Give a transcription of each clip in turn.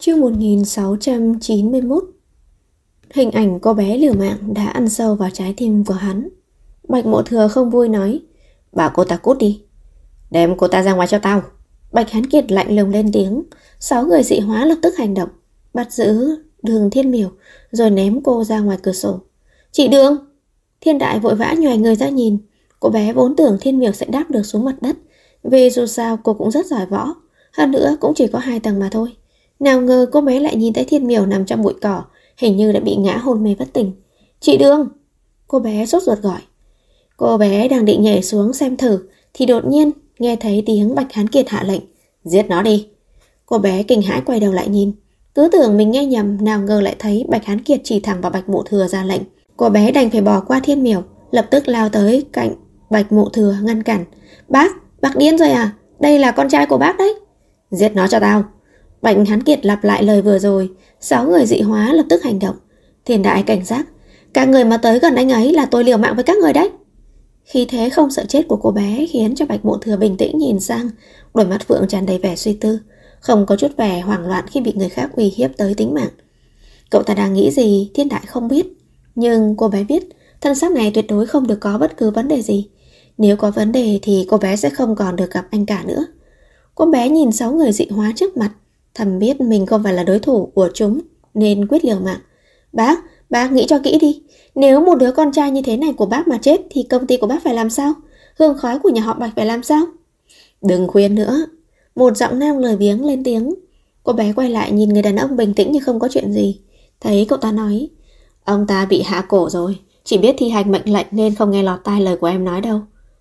Chương 1691. Hình ảnh cô bé liều mạng đã ăn sâu vào trái tim của hắn. Bạch Mộ Thừa không vui nói: "Bảo cô ta cút đi, đem cô ta ra ngoài cho tao." Bạch Hán Kiệt lạnh lùng lên tiếng. 6 người dị hóa lập tức hành động, bắt giữ Đường Thiên Miểu rồi ném cô ra ngoài cửa sổ. "Chị Đường!" Thiên Đại vội vã nhoài người ra nhìn. Cô bé vốn tưởng Thiên Miểu sẽ đáp được xuống mặt đất, vì dù sao cô cũng rất giỏi võ, hơn nữa cũng chỉ có 2 tầng mà thôi. Nào ngờ cô bé lại nhìn thấy Thiên Miểu nằm trong bụi cỏ, hình như đã bị ngã hôn mê bất tỉnh. "Chị Đường!" Cô bé sốt ruột gọi. Cô bé đang định nhảy xuống xem thử thì đột nhiên nghe thấy tiếng Bạch Hán Kiệt hạ lệnh: "Giết nó đi." Cô bé kinh hãi quay đầu lại nhìn, cứ tưởng mình nghe nhầm, nào ngờ lại thấy Bạch Hán Kiệt chỉ thẳng vào Bạch Mộ Thừa ra lệnh. Cô bé đành phải bỏ qua Thiên Miểu, lập tức lao tới cạnh Bạch Mộ Thừa ngăn cản. Bác điên rồi à? Đây là con trai của bác đấy." "Giết nó cho tao." Bạch Hán Kiệt lặp lại lời vừa rồi. 6 người dị hóa lập tức hành động. Thiên Đại cảnh giác: "Các người mà tới gần anh ấy là tôi liều mạng với các người đấy." Khí thế không sợ chết của cô bé khiến cho Bạch Mộ Thừa bình tĩnh nhìn sang, đôi mắt phượng tràn đầy vẻ suy tư, không có chút vẻ hoảng loạn khi bị người khác uy hiếp tới tính mạng. Cậu ta đang nghĩ gì Thiên Đại không biết, nhưng cô bé biết thân xác này tuyệt đối không được có bất cứ vấn đề gì. Nếu có vấn đề thì cô bé sẽ không còn được gặp anh cả nữa. Cô bé nhìn 6 người dị hóa trước mặt, thầm biết mình không phải là đối thủ của chúng nên quyết liều mạng. Bác nghĩ cho kỹ đi. Nếu một đứa con trai như thế này của bác mà chết thì công ty của bác phải làm sao? Hương khói của nhà họ Bạch phải làm sao?" "Đừng khuyên nữa." Một giọng nam lười biếng lên tiếng. Cô bé quay lại nhìn người đàn ông bình tĩnh như không có chuyện gì. Thấy cậu ta nói: "Ông ta bị hạ cổ rồi, chỉ biết thi hành mệnh lệnh nên không nghe lọt tai lời của em nói đâu."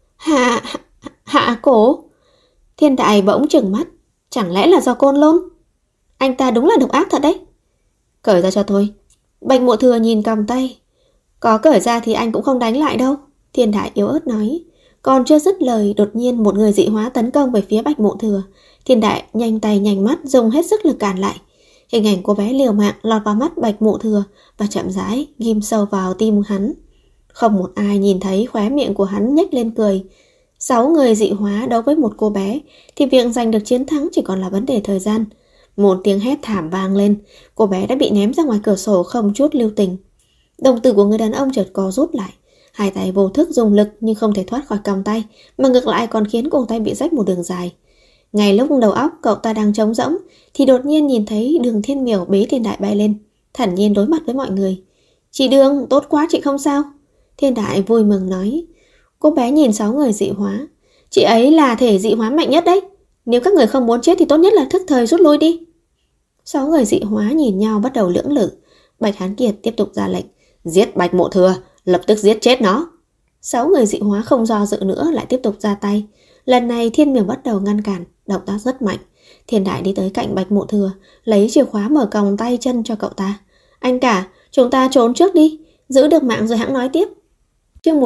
Hạ cổ?" Thiên Đại bỗng trừng mắt. Chẳng lẽ là do Côn Lôn? Anh ta đúng là độc ác thật đấy. "Cởi ra cho tôi." Bạch Mộ Thừa nhìn còng tay. "Có cởi ra thì anh cũng không đánh lại đâu." Thiên Đại yếu ớt nói. Còn chưa dứt lời, đột nhiên một người dị hóa tấn công về phía Bạch Mộ Thừa. Thiên Đại nhanh tay nhanh mắt dùng hết sức lực cản lại. Hình ảnh cô bé liều mạng lọt vào mắt Bạch Mộ Thừa và chậm rãi ghim sâu vào tim hắn. Không một ai nhìn thấy khóe miệng của hắn nhếch lên cười. 6 người dị hóa đấu với một cô bé thì việc giành được chiến thắng chỉ còn là vấn đề thời gian. Một tiếng hét thảm vang lên, cô bé đã bị ném ra ngoài cửa sổ không chút lưu tình. Đồng tử của người đàn ông chợt co rút lại, hai tay vô thức dùng lực nhưng không thể thoát khỏi còng tay, mà ngược lại còn khiến cổ tay bị rách một đường dài. Ngay lúc đầu óc cậu ta đang trống rỗng thì đột nhiên nhìn thấy Đường Thiên Miểu bế Thiên Đại bay lên, thản nhiên đối mặt với mọi người. "Chị Đường, tốt quá, chị không sao." Thiên Đại vui mừng nói. Cô bé nhìn 6 người dị hóa. "Chị ấy là thể dị hóa mạnh nhất đấy. Nếu các người không muốn chết thì tốt nhất là thức thời rút lui đi." 6 người dị hóa nhìn nhau bắt đầu lưỡng lự. Bạch Hán Kiệt tiếp tục ra lệnh: "Giết Bạch Mộ Thừa, lập tức giết chết nó." 6 người dị hóa không do dự nữa lại tiếp tục ra tay. Lần này Thiên Miểu bắt đầu ngăn cản, động tác rất mạnh. Thiên Đại đi tới cạnh Bạch Mộ Thừa, lấy chìa khóa mở còng tay chân cho cậu ta. "Anh cả, chúng ta trốn trước đi, giữ được mạng rồi hãng nói tiếp." Chương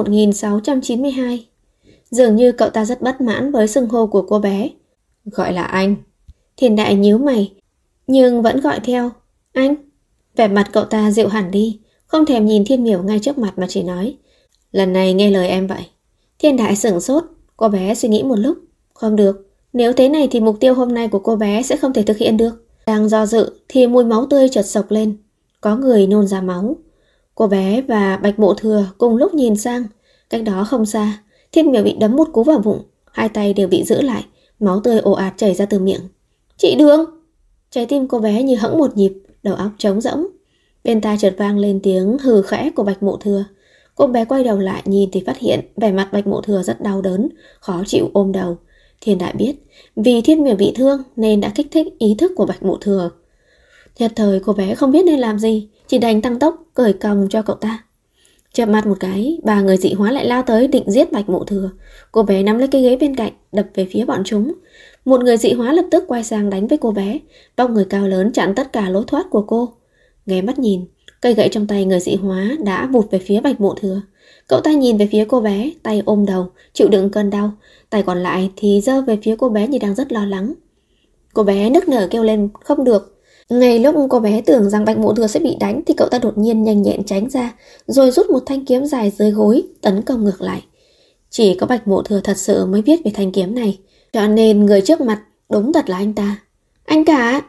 1692. Dường như cậu ta rất bất mãn với xưng hô của cô bé. "Gọi là anh." Thiên Đại nhíu mày, nhưng vẫn gọi theo "anh." Vẻ mặt cậu ta dịu hẳn đi, không thèm nhìn Thiên Miểu ngay trước mặt mà chỉ nói: "Lần này nghe lời em vậy." Thiên Đại sửng sốt. Cô bé suy nghĩ một lúc. Không được, nếu thế này thì mục tiêu hôm nay của cô bé sẽ không thể thực hiện được. Đang do dự thì mùi máu tươi chợt sộc lên. Có người nôn ra máu. Cô bé và Bạch Mộ Thừa cùng lúc nhìn sang. Cách đó không xa, Thiên Miểu bị đấm một cú vào bụng, hai tay đều bị giữ lại, máu tươi ồ ạt chảy ra từ miệng. "Chị Đường!" Trái tim cô bé như hẫng một nhịp, đầu óc trống rỗng. Bên tai chợt vang lên tiếng hừ khẽ của Bạch Mộ Thừa. Cô bé quay đầu lại nhìn thì phát hiện vẻ mặt Bạch Mộ Thừa rất đau đớn, khó chịu ôm đầu. Thiên Đại biết vì Thiên Miểu bị thương nên đã kích thích ý thức của Bạch Mộ Thừa. Nhất thời cô bé không biết nên làm gì, chỉ đành tăng tốc cởi còng cho cậu ta. Chợp mắt một cái, 3 người dị hóa lại lao tới định giết Bạch Mộ Thừa. Cô bé nắm lấy cái ghế bên cạnh, đập về phía bọn chúng. Một người dị hóa lập tức quay sang đánh với cô bé, vóc người cao lớn chặn tất cả lối thoát của cô. Ghé mắt nhìn, cây gậy trong tay người dị hóa đã vụt về phía Bạch Mộ Thừa. Cậu ta nhìn về phía cô bé, tay ôm đầu, chịu đựng cơn đau, tay còn lại thì giơ về phía cô bé như đang rất lo lắng. Cô bé nức nở kêu lên không được. Ngay lúc cô bé tưởng rằng Bạch Mộ Thừa sẽ bị đánh thì cậu ta đột nhiên nhanh nhẹn tránh ra, rồi rút một thanh kiếm dài dưới gối tấn công ngược lại. Chỉ có Bạch Mộ Thừa thật sự mới biết về thanh kiếm này, cho nên người trước mặt đúng thật là anh ta. "Anh cả!"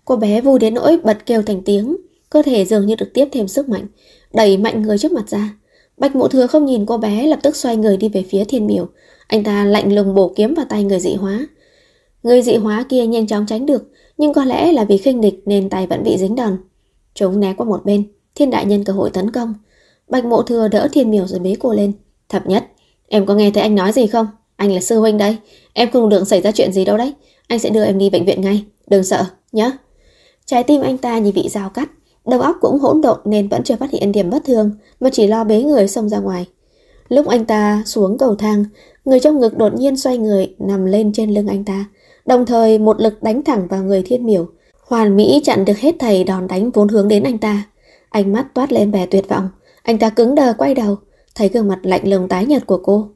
Cô bé vui đến nỗi bật kêu thành tiếng, cơ thể dường như được tiếp thêm sức mạnh, đẩy mạnh người trước mặt ra. Bạch Mộ Thừa không nhìn cô bé, lập tức xoay người đi về phía Thiên Miểu. Anh ta lạnh lùng bổ kiếm vào tay người dị hóa. Người dị hóa kia nhanh chóng tránh được, nhưng có lẽ là vì khinh địch nên tay vẫn bị dính đòn. Chúng né qua một bên, Thiên Đại nhân cơ hội tấn công. Bạch Mộ Thừa đỡ Thiên Miểu rồi bế cô lên. Thập Nhất, em có nghe thấy anh nói gì không? Anh là sư huynh đấy, em không được xảy ra chuyện gì đâu đấy. Anh sẽ đưa em đi bệnh viện ngay, đừng sợ nhé. Trái tim anh ta như bị dao cắt, đầu óc cũng hỗn độn nên vẫn chưa phát hiện điểm bất thường, mà chỉ lo bế người xông ra ngoài. Lúc anh ta xuống cầu thang, người trong ngực đột nhiên xoay người nằm lên trên lưng anh ta, đồng thời một lực đánh thẳng vào người Thiên Miểu, hoàn mỹ chặn được hết thảy đòn đánh vốn hướng đến anh ta. Ánh mắt toát lên vẻ tuyệt vọng, anh ta cứng đờ quay đầu, thấy gương mặt lạnh lùng tái nhợt của cô.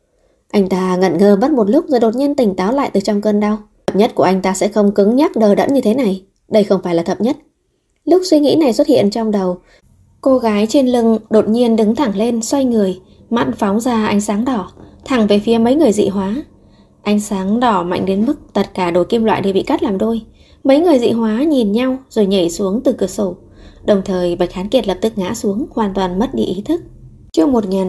Anh ta ngẩn ngơ mất một lúc rồi đột nhiên tỉnh táo lại từ trong cơn đau. Thập Nhất của anh ta sẽ không cứng nhắc đờ đẫn như thế này, đây không phải là Thập Nhất. Lúc suy nghĩ này xuất hiện trong đầu, cô gái trên lưng đột nhiên đứng thẳng lên, xoay người, mắt phóng ra ánh sáng đỏ, thẳng về phía mấy người dị hóa. Ánh sáng đỏ mạnh đến mức tất cả đồ kim loại đều bị cắt làm đôi. Mấy người dị hóa nhìn nhau rồi nhảy xuống từ cửa sổ. Đồng thời Bạch Hán Kiệt lập tức ngã xuống, hoàn toàn mất đi ý thức. Chương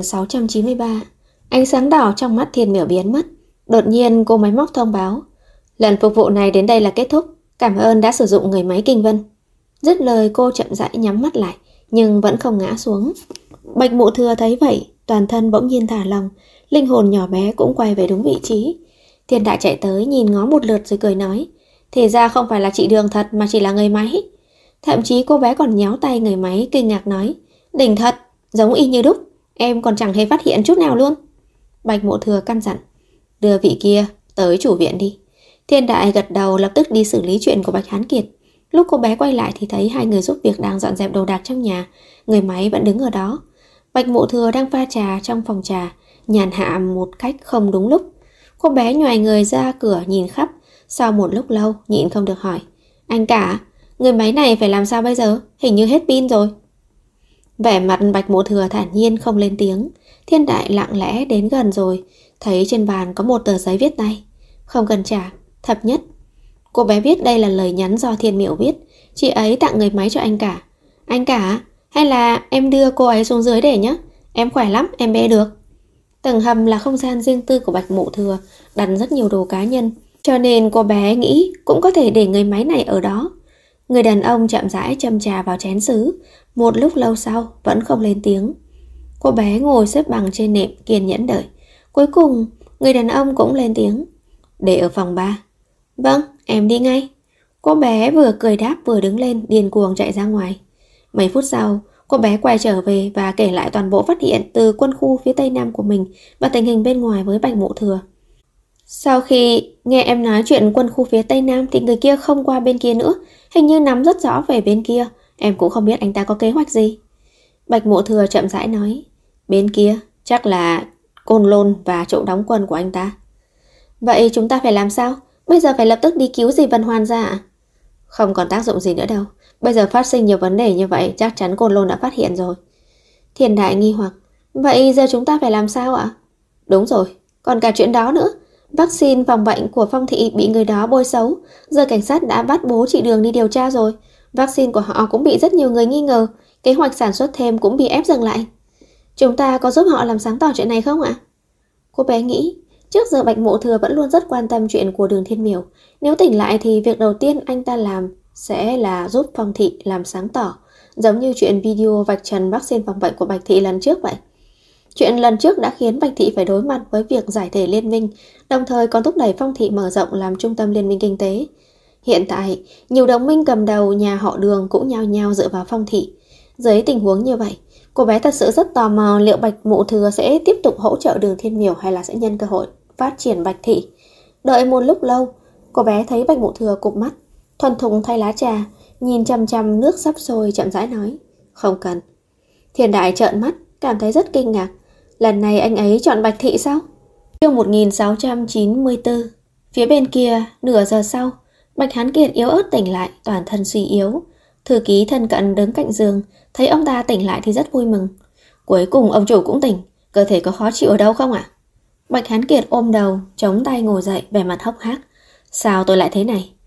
1693. Ánh sáng đỏ trong mắt Thiên Miểu biến mất. Đột nhiên cô máy móc thông báo: lần phục vụ này đến đây là kết thúc. Cảm ơn đã sử dụng người máy Kinh Vân. Dứt lời cô chậm rãi nhắm mắt lại, nhưng vẫn không ngã xuống. Bạch Mộ Thừa thấy vậy, toàn thân bỗng nhiên thả lỏng, linh hồn nhỏ bé cũng quay về đúng vị trí. Thiên Đại chạy tới nhìn ngó một lượt rồi cười nói: thì ra không phải là chị Đường thật mà chỉ là người máy. Thậm chí cô bé còn nhéo tay người máy, kinh ngạc nói: đỉnh thật, giống y như đúc, em còn chẳng hề phát hiện chút nào luôn. Bạch Mộ Thừa căn dặn: đưa vị kia tới chủ viện đi. Thiên Đại gật đầu, lập tức đi xử lý chuyện của Bạch Hán Kiệt. Lúc cô bé quay lại thì thấy hai người giúp việc đang dọn dẹp đồ đạc trong nhà, người máy vẫn đứng ở đó. Bạch Mộ Thừa đang pha trà trong phòng trà, nhàn hạ một cách không đúng lúc. Cô bé nhoài người ra cửa nhìn khắp, sau một lúc lâu nhịn không được hỏi: anh cả, người máy này phải làm sao bây giờ? Hình như hết pin rồi. Vẻ mặt Bạch Mộ Thừa thản nhiên không lên tiếng. Thiên Đại lặng lẽ đến gần rồi, thấy trên bàn có một tờ giấy viết tay: không cần trả, Thập Nhất. Cô bé biết đây là lời nhắn do Thiên Miểu viết, chị ấy tặng người máy cho anh cả. Anh cả, hay là em đưa cô ấy xuống dưới để nhé, em khỏe lắm, em bê được. Tầng hầm là không gian riêng tư của Bạch Mộ Thừa, đặt rất nhiều đồ cá nhân, cho nên cô bé nghĩ cũng có thể để người máy này ở đó. Người đàn ông chậm rãi châm trà vào chén sứ, một lúc lâu sau vẫn không lên tiếng. Cô bé ngồi xếp bằng trên nệm kiên nhẫn đợi. Cuối cùng người đàn ông cũng lên tiếng: để ở phòng 3. Vâng, em đi ngay. Cô bé vừa cười đáp vừa đứng lên điên cuồng chạy ra ngoài. Mấy phút sau, cô bé quay trở về và kể lại toàn bộ phát hiện từ quân khu phía tây nam của mình và tình hình bên ngoài với Bạch Mộ Thừa. Sau khi nghe em nói chuyện quân khu phía tây nam thì người kia không qua bên kia nữa, hình như nắm rất rõ về bên kia. Em cũng không biết anh ta có kế hoạch gì. Bạch Mộ Thừa chậm rãi nói: bên kia chắc là Côn Lôn và chỗ đóng quân của anh ta. Vậy chúng ta phải làm sao? Bây giờ phải lập tức đi cứu dì Vân Hoan ra ạ? Không còn tác dụng gì nữa đâu. Bây giờ phát sinh nhiều vấn đề như vậy, chắc chắn Côn Lôn đã phát hiện rồi. Thiên Đại nghi hoặc: vậy giờ chúng ta phải làm sao ạ? Đúng rồi, còn cả chuyện đó nữa. Vaccine phòng bệnh của Phong Thị bị người đó bôi xấu, giờ cảnh sát đã bắt bố chị Đường đi điều tra rồi. Vaccine của họ cũng bị rất nhiều người nghi ngờ, kế hoạch sản xuất thêm cũng bị ép dừng lại. Chúng ta có giúp họ làm sáng tỏ chuyện này không ạ? Cô bé nghĩ, trước giờ Bạch Mộ Thừa vẫn luôn rất quan tâm chuyện của Đường Thiên Miểu. Nếu tỉnh lại thì việc đầu tiên anh ta làm sẽ là giúp Phong Thị làm sáng tỏ, giống như chuyện video vạch trần vaccine phòng bệnh của Bạch Thị lần trước vậy. Chuyện lần trước đã khiến Bạch Thị phải đối mặt với việc giải thể liên minh, đồng thời còn thúc đẩy Phong Thị mở rộng làm trung tâm liên minh kinh tế. Hiện tại, nhiều đồng minh cầm đầu nhà họ Đường cũng nhao nhao dựa vào Phong Thị. Dưới tình huống như vậy, cô bé thật sự rất tò mò liệu Bạch Mộ Thừa sẽ tiếp tục hỗ trợ Đường Thiên Miểu hay là sẽ nhân cơ hội phát triển Bạch Thị. Đợi một lúc lâu, cô bé thấy Bạch Mộ Thừa cụp mắt, thuần thục thay lá trà, nhìn chằm chằm nước sắp sôi chậm rãi nói: không cần. Thiên Đại trợn mắt, cảm thấy rất kinh ngạc. Lần này anh ấy chọn Bạch Thị sao? Chương 1694. Phía bên kia, nửa giờ sau, Bạch Hán Kiệt yếu ớt tỉnh lại, toàn thân suy yếu. Thư ký thân cận đứng cạnh giường, thấy ông ta tỉnh lại thì rất vui mừng. Cuối cùng ông chủ cũng tỉnh, cơ thể có khó chịu ở đâu không ạ? Bạch Hán Kiệt ôm đầu, chống tay ngồi dậy, vẻ mặt hốc hác. Sao tôi lại thế này?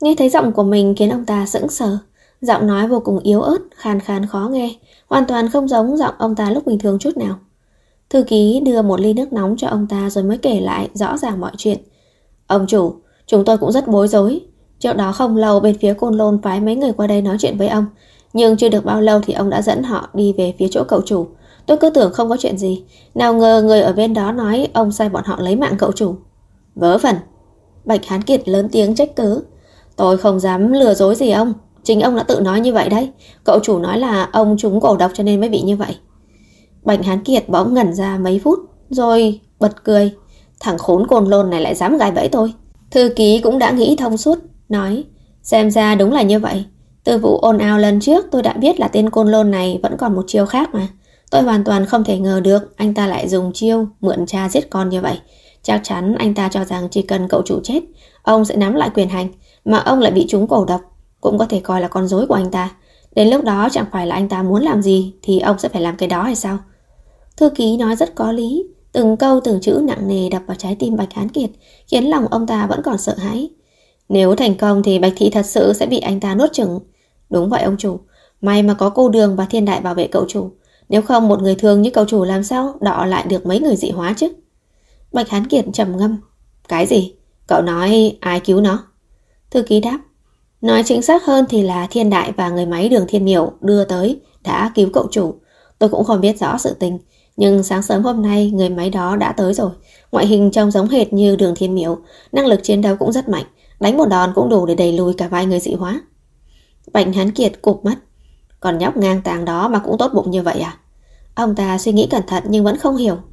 Nghe thấy giọng của mình khiến ông ta sững sờ. Giọng nói vô cùng yếu ớt, khàn khàn khó nghe, hoàn toàn không giống giọng ông ta lúc bình thường chút nào. Thư ký đưa một ly nước nóng cho ông ta rồi mới kể lại rõ ràng mọi chuyện. Ông chủ, chúng tôi cũng rất bối rối. Trước đó không lâu bên phía Côn Lôn phái mấy người qua đây nói chuyện với ông, nhưng chưa được bao lâu thì ông đã dẫn họ đi về phía chỗ cậu chủ. Tôi cứ tưởng không có chuyện gì, nào ngờ người ở bên đó nói ông sai bọn họ lấy mạng cậu chủ. Vớ vẩn. Bạch Hán Kiệt lớn tiếng trách cứ. Tôi không dám lừa dối gì ông, chính ông đã tự nói như vậy đấy. Cậu chủ nói là ông trúng cổ độc cho nên mới bị như vậy. Bạch Hán Kiệt bỗng ngẩn ra mấy phút rồi bật cười. Thằng khốn Côn Lôn này lại dám gài bẫy tôi. Thư ký cũng đã nghĩ thông suốt, nói xem ra đúng là như vậy. Từ vụ ồn ào lần trước tôi đã biết là tên Côn Lôn này vẫn còn một chiêu khác mà. Tôi hoàn toàn không thể ngờ được anh ta lại dùng chiêu mượn cha giết con như vậy. Chắc chắn anh ta cho rằng chỉ cần cậu chủ chết, ông sẽ nắm lại quyền hành, mà ông lại bị trúng cổ độc, cũng có thể coi là con rối của anh ta. Đến lúc đó chẳng phải là anh ta muốn làm gì thì ông sẽ phải làm cái đó hay sao? Thư ký nói rất có lý, từng câu từng chữ nặng nề đập vào trái tim Bạch Hán Kiệt, khiến lòng ông ta vẫn còn sợ hãi. Nếu thành công thì Bạch Thị thật sự sẽ bị anh ta nuốt chửng. Đúng vậy ông chủ, may mà có cô Đường và Thiên Đại bảo vệ cậu chủ. Nếu không một người thường như cậu chủ làm sao đọ lại được mấy người dị hóa chứ? Bạch Hán Kiệt trầm ngâm. Cái gì? Cậu nói ai cứu nó? Thư ký đáp. Nói chính xác hơn thì là Thiên Đại và người máy Đường Thiên Miểu đưa tới đã cứu cậu chủ. Tôi cũng không biết rõ sự tình, nhưng sáng sớm hôm nay người máy đó đã tới rồi. Ngoại hình trông giống hệt như Đường Thiên Miểu, năng lực chiến đấu cũng rất mạnh, đánh một đòn cũng đủ để đẩy lùi cả vài người dị hóa. Bạch Hán Kiệt cụp mắt. Còn nhóc ngang tàng đó mà cũng tốt bụng như vậy à? Ông ta suy nghĩ cẩn thận nhưng vẫn không hiểu.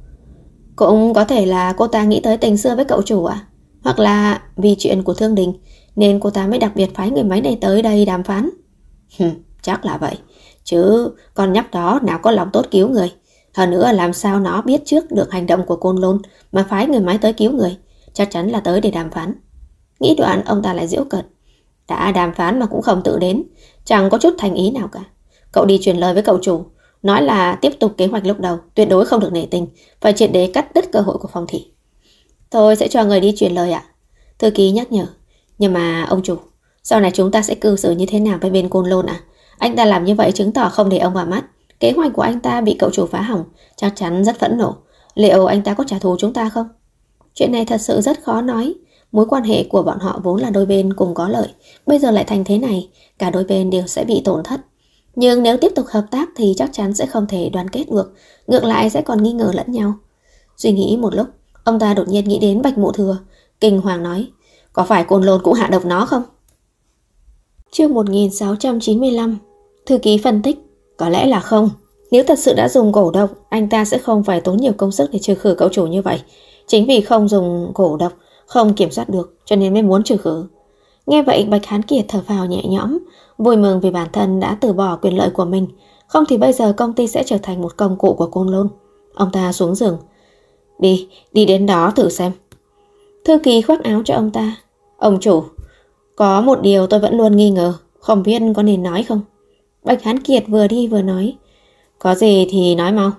Cũng có thể là cô ta nghĩ tới tình xưa với cậu chủ à? Hoặc là vì chuyện của Thương Đình nên cô ta mới đặc biệt phái người máy này tới đây đàm phán. Chắc là vậy. Chứ con nhóc đó nào có lòng tốt cứu người. Hơn nữa làm sao nó biết trước được hành động của Côn Lôn mà phái người máy tới cứu người. Chắc chắn là tới để đàm phán. Nghĩ đoạn ông ta lại giễu cợt. Đã đàm phán mà cũng không tự đến, chẳng có chút thành ý nào cả. Cậu đi truyền lời với cậu chủ, nói là tiếp tục kế hoạch lúc đầu, tuyệt đối không được nể tình, phải triệt để cắt đứt cơ hội của Phong Thị. Tôi sẽ cho người đi truyền lời ạ. Thư ký nhắc nhở. Nhưng mà ông chủ, sau này chúng ta sẽ cư xử như thế nào với bên Côn Lôn ạ? Anh ta làm như vậy chứng tỏ không để ông vào mắt. Kế hoạch của anh ta bị cậu chủ phá hỏng, chắc chắn rất phẫn nộ. Liệu anh ta có trả thù chúng ta không? Chuyện này thật sự rất khó nói. Mối quan hệ của bọn họ vốn là đôi bên cùng có lợi, bây giờ lại thành thế này, cả đôi bên đều sẽ bị tổn thất. Nhưng nếu tiếp tục hợp tác thì chắc chắn sẽ không thể đoàn kết được, ngược lại sẽ còn nghi ngờ lẫn nhau. Suy nghĩ một lúc, ông ta đột nhiên nghĩ đến Bạch Mộ Thừa, kinh hoàng nói, có phải Côn Lôn cũng hạ độc nó không? Chương 1695. Thư ký phân tích, có lẽ là không. Nếu thật sự đã dùng cổ độc, anh ta sẽ không phải tốn nhiều công sức để trừ khử cậu chủ như vậy. Chính vì không dùng cổ độc, không kiểm soát được cho nên mới muốn trừ khử. Nghe vậy Bạch Hán Kiệt thở phào nhẹ nhõm, vui mừng vì bản thân đã từ bỏ quyền lợi của mình. Không thì bây giờ công ty sẽ trở thành một công cụ của Côn Lôn. Ông ta xuống giường. Đi đến đó thử xem. Thư ký khoác áo cho ông ta. Ông chủ, có một điều tôi vẫn luôn nghi ngờ, không biết có nên nói không? Bạch Hán Kiệt vừa đi vừa nói. Có gì thì nói mau.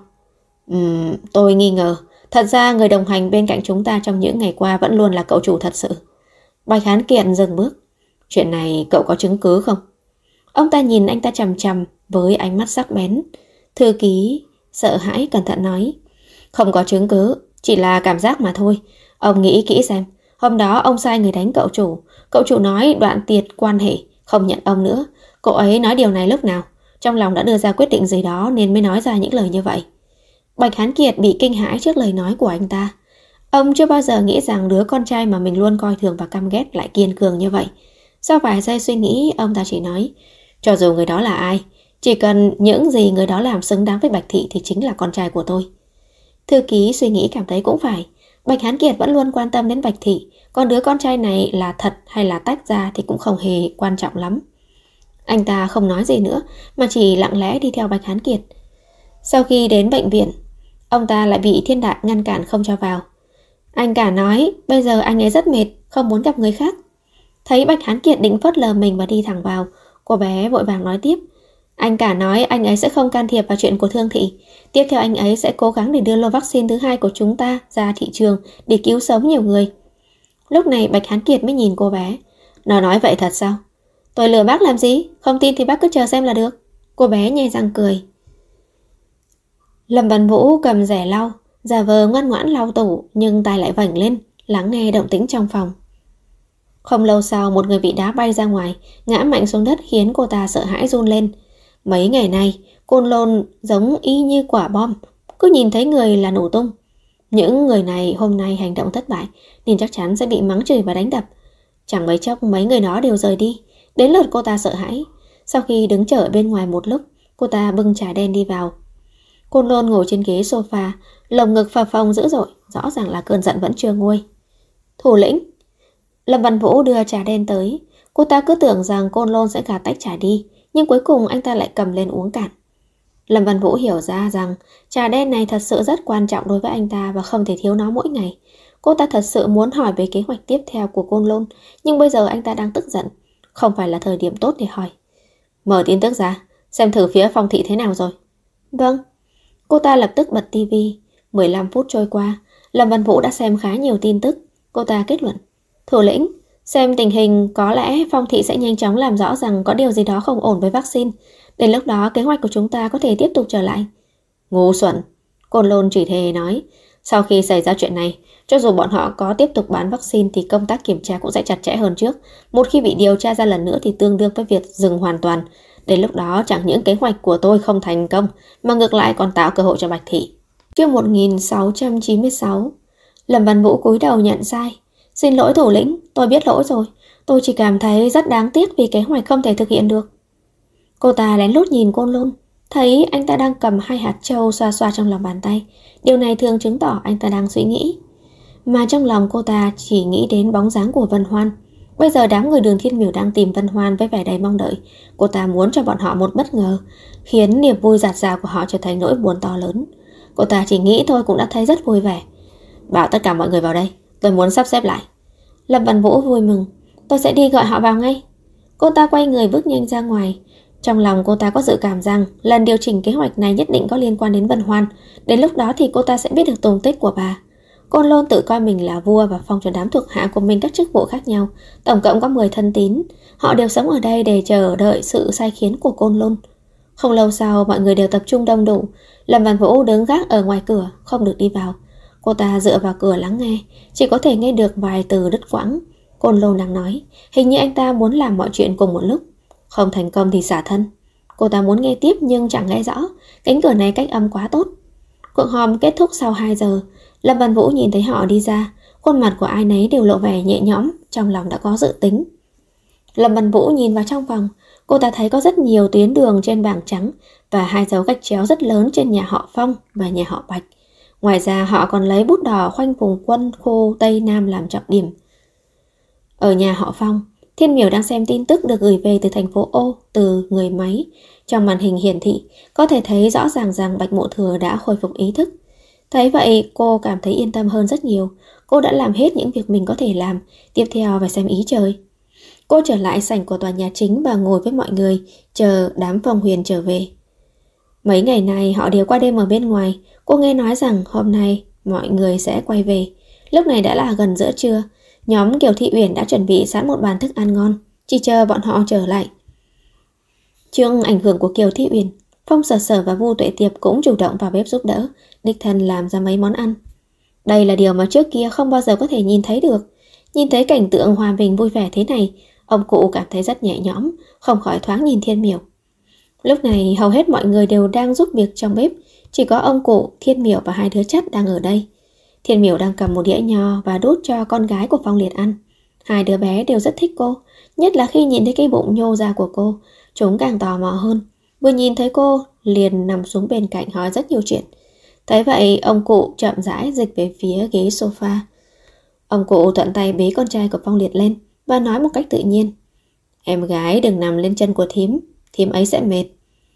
Tôi nghi ngờ, thật ra người đồng hành bên cạnh chúng ta trong những ngày qua vẫn luôn là cậu chủ thật sự. Bạch Hán Kiệt dừng bước. Chuyện này cậu có chứng cứ không? Ông ta nhìn anh ta chằm chằm với ánh mắt sắc bén. Thư ký sợ hãi cẩn thận nói. Không có chứng cứ, chỉ là cảm giác mà thôi. Ông nghĩ kỹ xem, hôm đó ông sai người đánh cậu chủ. Cậu chủ nói đoạn tiệt quan hệ, không nhận ông nữa. Cậu ấy nói điều này lúc nào? Trong lòng đã đưa ra quyết định gì đó nên mới nói ra những lời như vậy. Bạch Hán Kiệt bị kinh hãi trước lời nói của anh ta. Ông chưa bao giờ nghĩ rằng đứa con trai mà mình luôn coi thường và căm ghét lại kiên cường như vậy. Sau vài giây suy nghĩ, ông ta chỉ nói, cho dù người đó là ai, chỉ cần những gì người đó làm xứng đáng với Bạch Thị thì chính là con trai của tôi. Thư ký suy nghĩ cảm thấy cũng phải. Bạch Hán Kiệt vẫn luôn quan tâm đến Bạch Thị, còn đứa con trai này là thật hay là tách ra thì cũng không hề quan trọng lắm. Anh ta không nói gì nữa mà chỉ lặng lẽ đi theo Bạch Hán Kiệt. Sau khi đến bệnh viện, ông ta lại bị Thiên Đại ngăn cản không cho vào. Anh cả nói bây giờ anh ấy rất mệt, không muốn gặp người khác. Thấy Bạch Hán Kiệt định phớt lờ mình và đi thẳng vào, cô bé vội vàng nói tiếp. Anh cả nói anh ấy sẽ không can thiệp vào chuyện của Thương Thị. Tiếp theo anh ấy sẽ cố gắng để đưa lô vaccine thứ 2 của chúng ta ra thị trường để cứu sống nhiều người. Lúc này Bạch Hán Kiệt mới nhìn cô bé. Nó nói vậy thật sao? Tôi lừa bác làm gì? Không tin thì bác cứ chờ xem là được. Cô bé nhe răng cười. Lâm Văn Vũ cầm rẻ lau, giả vờ ngoan ngoãn lau tủ, nhưng tai lại vảnh lên, lắng nghe động tĩnh trong phòng. Không lâu sau, một người bị đá bay ra ngoài, ngã mạnh xuống đất khiến cô ta sợ hãi run lên. Mấy ngày nay, Côn Lôn giống y như quả bom, cứ nhìn thấy người là nổ tung. Những người này hôm nay hành động thất bại nên chắc chắn sẽ bị mắng chửi và đánh đập. Chẳng mấy chốc mấy người đó đều rời đi. Đến lượt cô ta sợ hãi. Sau khi đứng chờ bên ngoài một lúc, cô ta bưng trà đen đi vào. Côn Lôn ngồi trên ghế sofa, lồng ngực phập phồng dữ dội, rõ ràng là cơn giận vẫn chưa nguôi. Thủ lĩnh. Lâm Văn Vũ đưa trà đen tới. Cô ta cứ tưởng rằng Côn Lôn sẽ gạt tách trà đi, nhưng cuối cùng anh ta lại cầm lên uống cạn. Lâm Văn Vũ hiểu ra rằng trà đen này thật sự rất quan trọng đối với anh ta và không thể thiếu nó mỗi ngày. Cô ta thật sự muốn hỏi về kế hoạch tiếp theo của Côn Lôn, nhưng bây giờ anh ta đang tức giận, không phải là thời điểm tốt để hỏi. Mở tin tức ra, xem thử phía Phong thị thế nào rồi. Vâng. Cô ta lập tức bật tivi. 15 phút trôi qua, Lâm Văn Vũ đã xem khá nhiều tin tức. Cô ta kết luận. Thủ lĩnh, xem tình hình có lẽ Phong thị sẽ nhanh chóng làm rõ rằng có điều gì đó không ổn với vaccine. Đến lúc đó kế hoạch của chúng ta có thể tiếp tục trở lại. Ngu xuẩn. Côn Lôn chửi thề nói. Sau khi xảy ra chuyện này, cho dù bọn họ có tiếp tục bán vaccine thì công tác kiểm tra cũng sẽ chặt chẽ hơn trước. Một khi bị điều tra ra lần nữa thì tương đương với việc dừng hoàn toàn. Đến lúc đó chẳng những kế hoạch của tôi không thành công, mà ngược lại còn tạo cơ hội cho Bạch Thị. Chương 1696. Lâm Văn Vũ cúi đầu nhận sai. Xin lỗi thủ lĩnh, tôi biết lỗi rồi. Tôi chỉ cảm thấy rất đáng tiếc vì kế hoạch không thể thực hiện được. Cô ta lén lút nhìn Côn Lôn, thấy anh ta đang cầm 2 hạt châu xoa xoa trong lòng bàn tay. Điều này thường chứng tỏ anh ta đang suy nghĩ. Mà trong lòng cô ta chỉ nghĩ đến bóng dáng của Vân Hoan. Bây giờ đám người Đường Thiên Miểu đang tìm Vân Hoan với vẻ đầy mong đợi. Cô ta muốn cho bọn họ một bất ngờ, khiến niềm vui dạt dào của họ trở thành nỗi buồn to lớn. Cô ta chỉ nghĩ thôi cũng đã thấy rất vui vẻ. Bảo tất cả mọi người vào đây, tôi muốn sắp xếp lại. Lâm Văn Vũ vui mừng. Tôi sẽ đi gọi họ vào ngay. Cô ta quay người bước nhanh ra ngoài. Trong lòng cô ta có dự cảm rằng lần điều chỉnh kế hoạch này nhất định có liên quan đến Vân Hoan. Đến lúc đó thì cô ta sẽ biết được tung tích của bà. Côn Lôn tự coi mình là vua và phong cho đám thuộc hạ của mình các chức vụ khác nhau. Tổng cộng có 10 thân tín. Họ đều sống ở đây để chờ đợi sự sai khiến của Côn Lôn. Không lâu sau mọi người đều tập trung đông đủ. Lâm Văn Vũ đứng gác ở ngoài cửa, không được đi vào. Cô ta dựa vào cửa lắng nghe, chỉ có thể nghe được vài từ đứt quãng. Côn Lôn đang nói, hình như anh ta muốn làm mọi chuyện cùng một lúc. Không thành công thì xả thân. Cô ta muốn nghe tiếp nhưng chẳng nghe rõ. Cánh cửa này cách âm quá tốt. Cuộc họp kết thúc sau 2 giờ. Lâm Văn Vũ nhìn thấy họ đi ra. Khuôn mặt của ai nấy đều lộ vẻ nhẹ nhõm, trong lòng đã có dự tính. Lâm Văn Vũ nhìn vào trong phòng. Cô ta thấy có rất nhiều tuyến đường trên bảng trắng và 2 dấu gạch chéo rất lớn trên nhà họ Phong và nhà họ Bạch. Ngoài ra họ còn lấy bút đỏ khoanh vùng quân khu Tây Nam làm trọng điểm. Ở nhà họ Phong, Thiên Miểu đang xem tin tức được gửi về từ thành phố O từ người máy. Trong màn hình hiển thị, có thể thấy rõ ràng rằng Bạch Mộ Thừa đã khôi phục ý thức. Thấy vậy, cô cảm thấy yên tâm hơn rất nhiều. Cô đã làm hết những việc mình có thể làm, tiếp theo phải xem ý trời. Cô trở lại sảnh của tòa nhà chính và ngồi với mọi người, chờ đám Phong Huyền trở về. Mấy ngày này họ đều qua đêm ở bên ngoài. Cô nghe nói rằng hôm nay mọi người sẽ quay về. Lúc này đã là gần giữa trưa. Nhóm Kiều Thị Uyển đã chuẩn bị sẵn một bàn thức ăn ngon, chỉ chờ bọn họ trở lại. Trước ảnh hưởng của Kiều Thị Uyển, Phong Sở Sở và Vu Tuệ Tiệp cũng chủ động vào bếp giúp đỡ, đích thân làm ra mấy món ăn. Đây là điều mà trước kia không bao giờ có thể nhìn thấy được. Nhìn thấy cảnh tượng hòa bình vui vẻ thế này, ông cụ cảm thấy rất nhẹ nhõm, không khỏi thoáng nhìn Thiên Miểu. Lúc này hầu hết mọi người đều đang giúp việc trong bếp, chỉ có ông cụ, Thiên Miểu và 2 đứa chắt đang ở đây. Thiên Miểu đang cầm một đĩa nho và đút cho con gái của Phong Liệt ăn. 2 đứa bé đều rất thích cô, nhất là khi nhìn thấy cái bụng nhô ra của cô, chúng càng tò mò hơn. Vừa nhìn thấy cô, liền nằm xuống bên cạnh hỏi rất nhiều chuyện. Thấy vậy, ông cụ chậm rãi dịch về phía ghế sofa. Ông cụ thuận tay bế con trai của Phong Liệt lên và nói một cách tự nhiên. Em gái đừng nằm lên chân của thím, thím ấy sẽ mệt.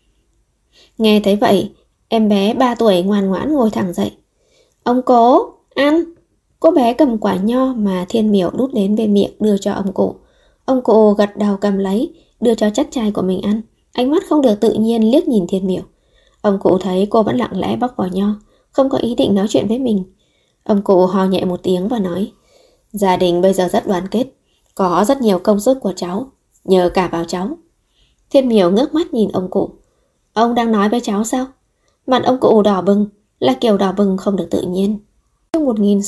Nghe thấy vậy, em bé 3 tuổi ngoan ngoãn ngồi thẳng dậy. Ông cố, ăn. Cô bé cầm quả nho mà Thiên Miểu đút đến bên miệng đưa cho ông cụ. Ông cụ gật đầu cầm lấy, đưa cho chắt trai của mình ăn. Ánh mắt không được tự nhiên liếc nhìn Thiên Miểu. Ông cụ thấy cô vẫn lặng lẽ bóc vỏ nho, không có ý định nói chuyện với mình. Ông cụ hò nhẹ một tiếng và nói, gia đình bây giờ rất đoàn kết. Có rất nhiều công sức của cháu, nhờ cả vào cháu. Thiên Miểu ngước mắt nhìn ông cụ. Ông đang nói với cháu sao? Mặt ông cụ đỏ bừng, là kiểu đỏ bừng không được tự nhiên. Năm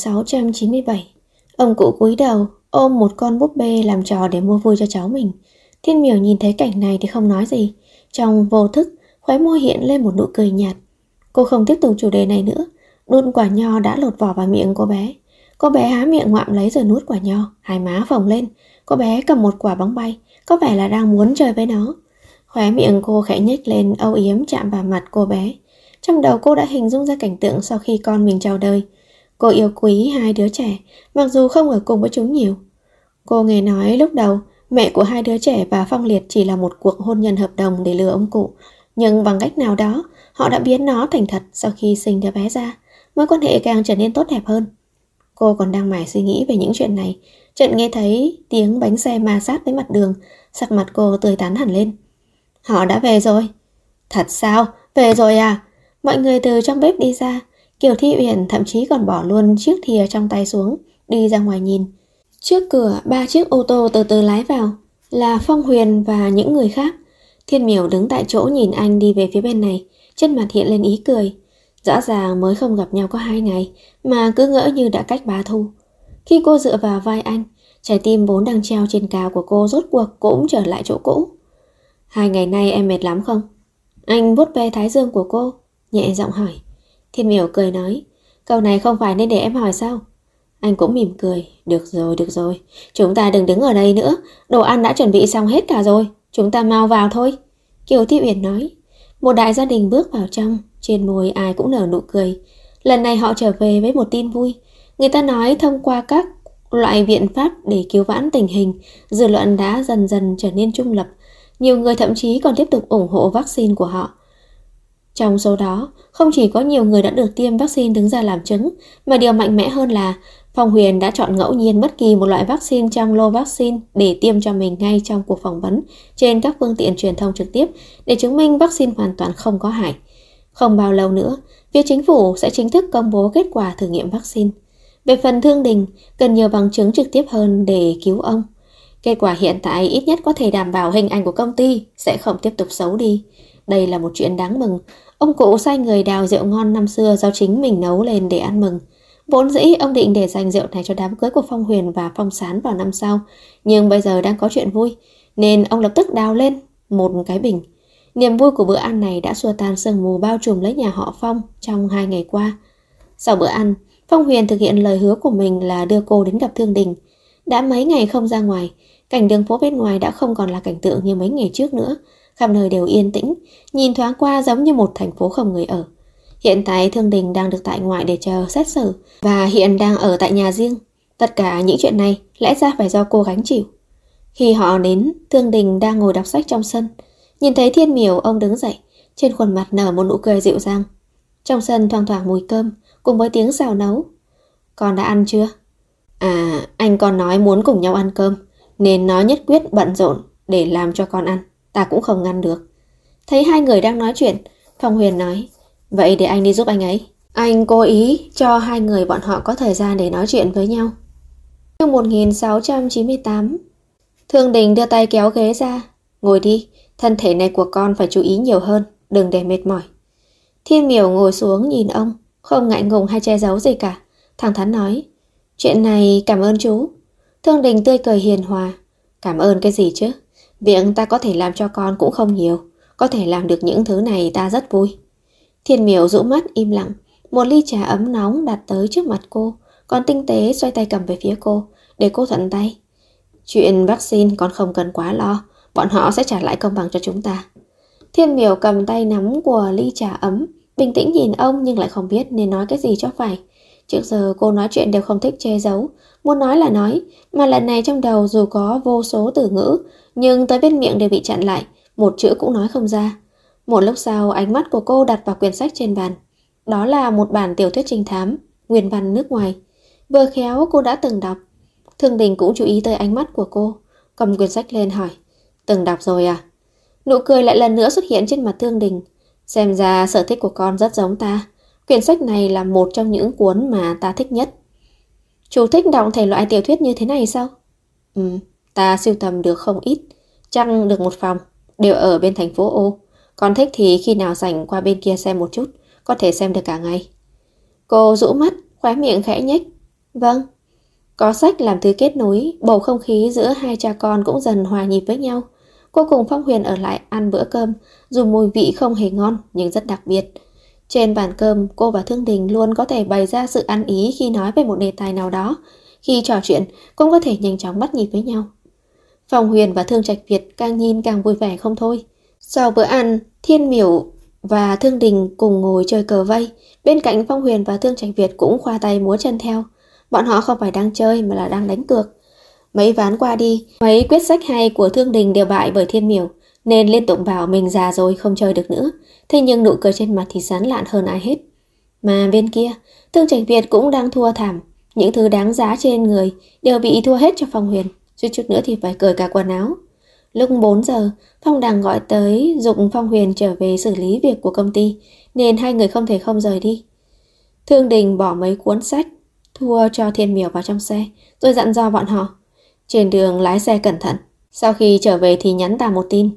1697, ông cụ cúi đầu ôm một con búp bê làm trò để mua vui cho cháu mình. Thiên Miểu nhìn thấy cảnh này thì không nói gì. Trong vô thức, khóe môi hiện lên một nụ cười nhạt. Cô không tiếp tục chủ đề này nữa. Đút quả nho đã lột vỏ vào miệng cô bé. Cô bé há miệng ngoạm lấy rồi nuốt quả nho, hai má phồng lên. Cô bé cầm một quả bóng bay, có vẻ là đang muốn chơi với nó. Khóe miệng cô khẽ nhếch lên, âu yếm chạm vào mặt cô bé. Trong đầu cô đã hình dung ra cảnh tượng sau khi con mình chào đời. Cô yêu quý hai đứa trẻ, mặc dù không ở cùng với chúng nhiều. Cô nghe nói lúc đầu, mẹ của hai đứa trẻ và Phong Liệt chỉ là một cuộc hôn nhân hợp đồng để lừa ông cụ. Nhưng bằng cách nào đó, họ đã biến nó thành thật sau khi sinh đứa bé ra. Mối quan hệ càng trở nên tốt đẹp hơn. Cô còn đang mải suy nghĩ về những chuyện này, chợt nghe thấy tiếng bánh xe ma sát với mặt đường. Sắc mặt cô tươi tắn hẳn lên. Họ đã về rồi. Thật sao? Về rồi à? Mọi người từ trong bếp đi ra. Kiều Thi Uyển thậm chí còn bỏ luôn chiếc thìa trong tay xuống, đi ra ngoài nhìn. Trước cửa 3 chiếc ô tô từ từ lái vào, là Phong Huyền và những người khác. Thiên Miểu đứng tại chỗ nhìn anh đi về phía bên này, trên mặt hiện lên ý cười. Rõ ràng mới không gặp nhau có 2 ngày mà cứ ngỡ như đã cách 3 thu. Khi cô dựa vào vai anh, trái tim vốn đang treo trên cao của cô rốt cuộc cũng trở lại chỗ cũ. 2 ngày nay em mệt lắm không? Anh vuốt ve thái dương của cô, nhẹ giọng hỏi. Thiên Miểu cười nói, câu này không phải nên để em hỏi sao? Anh cũng mỉm cười, được rồi, chúng ta đừng đứng ở đây nữa, đồ ăn đã chuẩn bị xong hết cả rồi, chúng ta mau vào thôi. Kiều Thi Uyển nói. Một đại gia đình bước vào trong, trên môi ai cũng nở nụ cười. Lần này họ trở về với một tin vui. Người ta nói thông qua các loại biện pháp để cứu vãn tình hình, dư luận đã dần dần trở nên trung lập. Nhiều người thậm chí còn tiếp tục ủng hộ vaccine của họ. Trong số đó, không chỉ có nhiều người đã được tiêm vaccine đứng ra làm chứng, mà điều mạnh mẽ hơn là Phong Huyền đã chọn ngẫu nhiên bất kỳ một loại vaccine trong lô vaccine để tiêm cho mình ngay trong cuộc phỏng vấn trên các phương tiện truyền thông trực tiếp để chứng minh vaccine hoàn toàn không có hại. Không bao lâu nữa, phía chính phủ sẽ chính thức công bố kết quả thử nghiệm vaccine. Về phần Thương Đình, cần nhiều bằng chứng trực tiếp hơn để cứu ông. Kết quả hiện tại ít nhất có thể đảm bảo hình ảnh của công ty sẽ không tiếp tục xấu đi. Đây là một chuyện đáng mừng. Ông cụ sai người đào rượu ngon năm xưa do chính mình nấu lên để ăn mừng. Vốn dĩ ông định để dành rượu này cho đám cưới của Phong Huyền và Phong Sán vào năm sau. Nhưng bây giờ đang có chuyện vui, nên ông lập tức đào lên một cái bình. Niềm vui của bữa ăn này đã xua tan sương mù bao trùm lấy nhà họ Phong trong 2 ngày qua. Sau bữa ăn, Phong Huyền thực hiện lời hứa của mình là đưa cô đến gặp Thương Đình. Đã mấy ngày không ra ngoài, cảnh đường phố bên ngoài đã không còn là cảnh tượng như mấy ngày trước nữa. Khắp nơi đều yên tĩnh, nhìn thoáng qua giống như một thành phố không người ở. Hiện tại Thương Đình đang được tại ngoại để chờ xét xử và hiện đang ở tại nhà riêng. Tất cả những chuyện này lẽ ra phải do cô gánh chịu. Khi họ đến, Thương Đình đang ngồi đọc sách trong sân. Nhìn thấy Thiên Miểu, ông đứng dậy, trên khuôn mặt nở một nụ cười dịu dàng. Trong sân thoang thoảng mùi cơm cùng với tiếng xào nấu. Con đã ăn chưa? À, anh con nói muốn cùng nhau ăn cơm, nên nó nhất quyết bận rộn để làm cho con ăn. Ta cũng không ngăn được. Thấy hai người đang nói chuyện, Phong Huyền nói, vậy để anh đi giúp anh ấy. Anh cố ý cho hai người bọn họ có thời gian để nói chuyện với nhau. Năm 1698, Thương Đình đưa tay kéo ghế ra. Ngồi đi, thân thể này của con phải chú ý nhiều hơn, đừng để mệt mỏi. Thiên Miểu ngồi xuống nhìn ông, không ngại ngùng hay che giấu gì cả, thẳng thắn nói, chuyện này cảm ơn chú. Thương Đình tươi cười hiền hòa, cảm ơn cái gì chứ? Việc ta có thể làm cho con cũng không nhiều, có thể làm được những thứ này ta rất vui. Thiên Miểu rũ mắt im lặng, một ly trà ấm nóng đặt tới trước mặt cô, còn tinh tế xoay tay cầm về phía cô, để cô thuận tay. Chuyện vaccine con không cần quá lo, bọn họ sẽ trả lại công bằng cho chúng ta. Thiên Miểu cầm tay nắm của ly trà ấm, bình tĩnh nhìn ông nhưng lại không biết nên nói cái gì cho phải. Trước giờ cô nói chuyện đều không thích che giấu, muốn nói là nói, mà lần này trong đầu dù có vô số từ ngữ, nhưng tới bên miệng đều bị chặn lại, một chữ cũng nói không ra. Một lúc sau, ánh mắt của cô đặt vào quyển sách trên bàn. Đó là một bản tiểu thuyết trinh thám, nguyên văn nước ngoài. Vừa khéo cô đã từng đọc. Thương Đình cũng chú ý tới ánh mắt của cô, cầm quyển sách lên hỏi, từng đọc rồi à? Nụ cười lại lần nữa xuất hiện trên mặt Thương Đình. Xem ra sở thích của con rất giống ta. Quyển sách này là một trong những cuốn mà ta thích nhất. Chú thích đọc thể loại tiểu thuyết như thế này sao? Ta sưu tầm được không ít, chắc được một phòng, đều ở bên thành phố O. Còn thích thì khi nào rảnh qua bên kia xem một chút, có thể xem được cả ngày. Cô rũ mắt, khóe miệng khẽ nhếch. Vâng. Có sách làm thứ kết nối, bầu không khí giữa hai cha con cũng dần hòa nhịp với nhau. Cô cùng Phong Huyền ở lại ăn bữa cơm, dù mùi vị không hề ngon nhưng rất đặc biệt. Trên bàn cơm, cô và Thương Đình luôn có thể bày ra sự ăn ý khi nói về một đề tài nào đó. Khi trò chuyện, cũng có thể nhanh chóng bắt nhịp với nhau. Phong Huyền và Thương Trạch Việt càng nhìn càng vui vẻ không thôi. Sau bữa ăn, Thiên Miểu và Thương Đình cùng ngồi chơi cờ vây. Bên cạnh Phong Huyền và Thương Trạch Việt cũng khoa tay múa chân theo. Bọn họ không phải đang chơi mà là đang đánh cược. Mấy ván qua đi, mấy quyết sách hay của Thương Đình đều bại bởi Thiên Miểu, nên liên tục bảo mình già rồi không chơi được nữa. Thế nhưng nụ cười trên mặt thì sán lạn hơn ai hết. Mà bên kia, Thương Trạch Việt cũng đang thua thảm. Những thứ đáng giá trên người đều bị thua hết cho Phong Huyền. Chút chút nữa thì phải cởi cả quần áo. Lúc 4 giờ, Phong Đằng gọi tới giục Phong Huyền trở về xử lý việc của công ty, nên hai người không thể không rời đi. Thương Đình bỏ mấy cuốn sách, thua cho Thiên Miểu vào trong xe, rồi dặn dò bọn họ. Trên đường lái xe cẩn thận. Sau khi trở về thì nhắn ta một tin.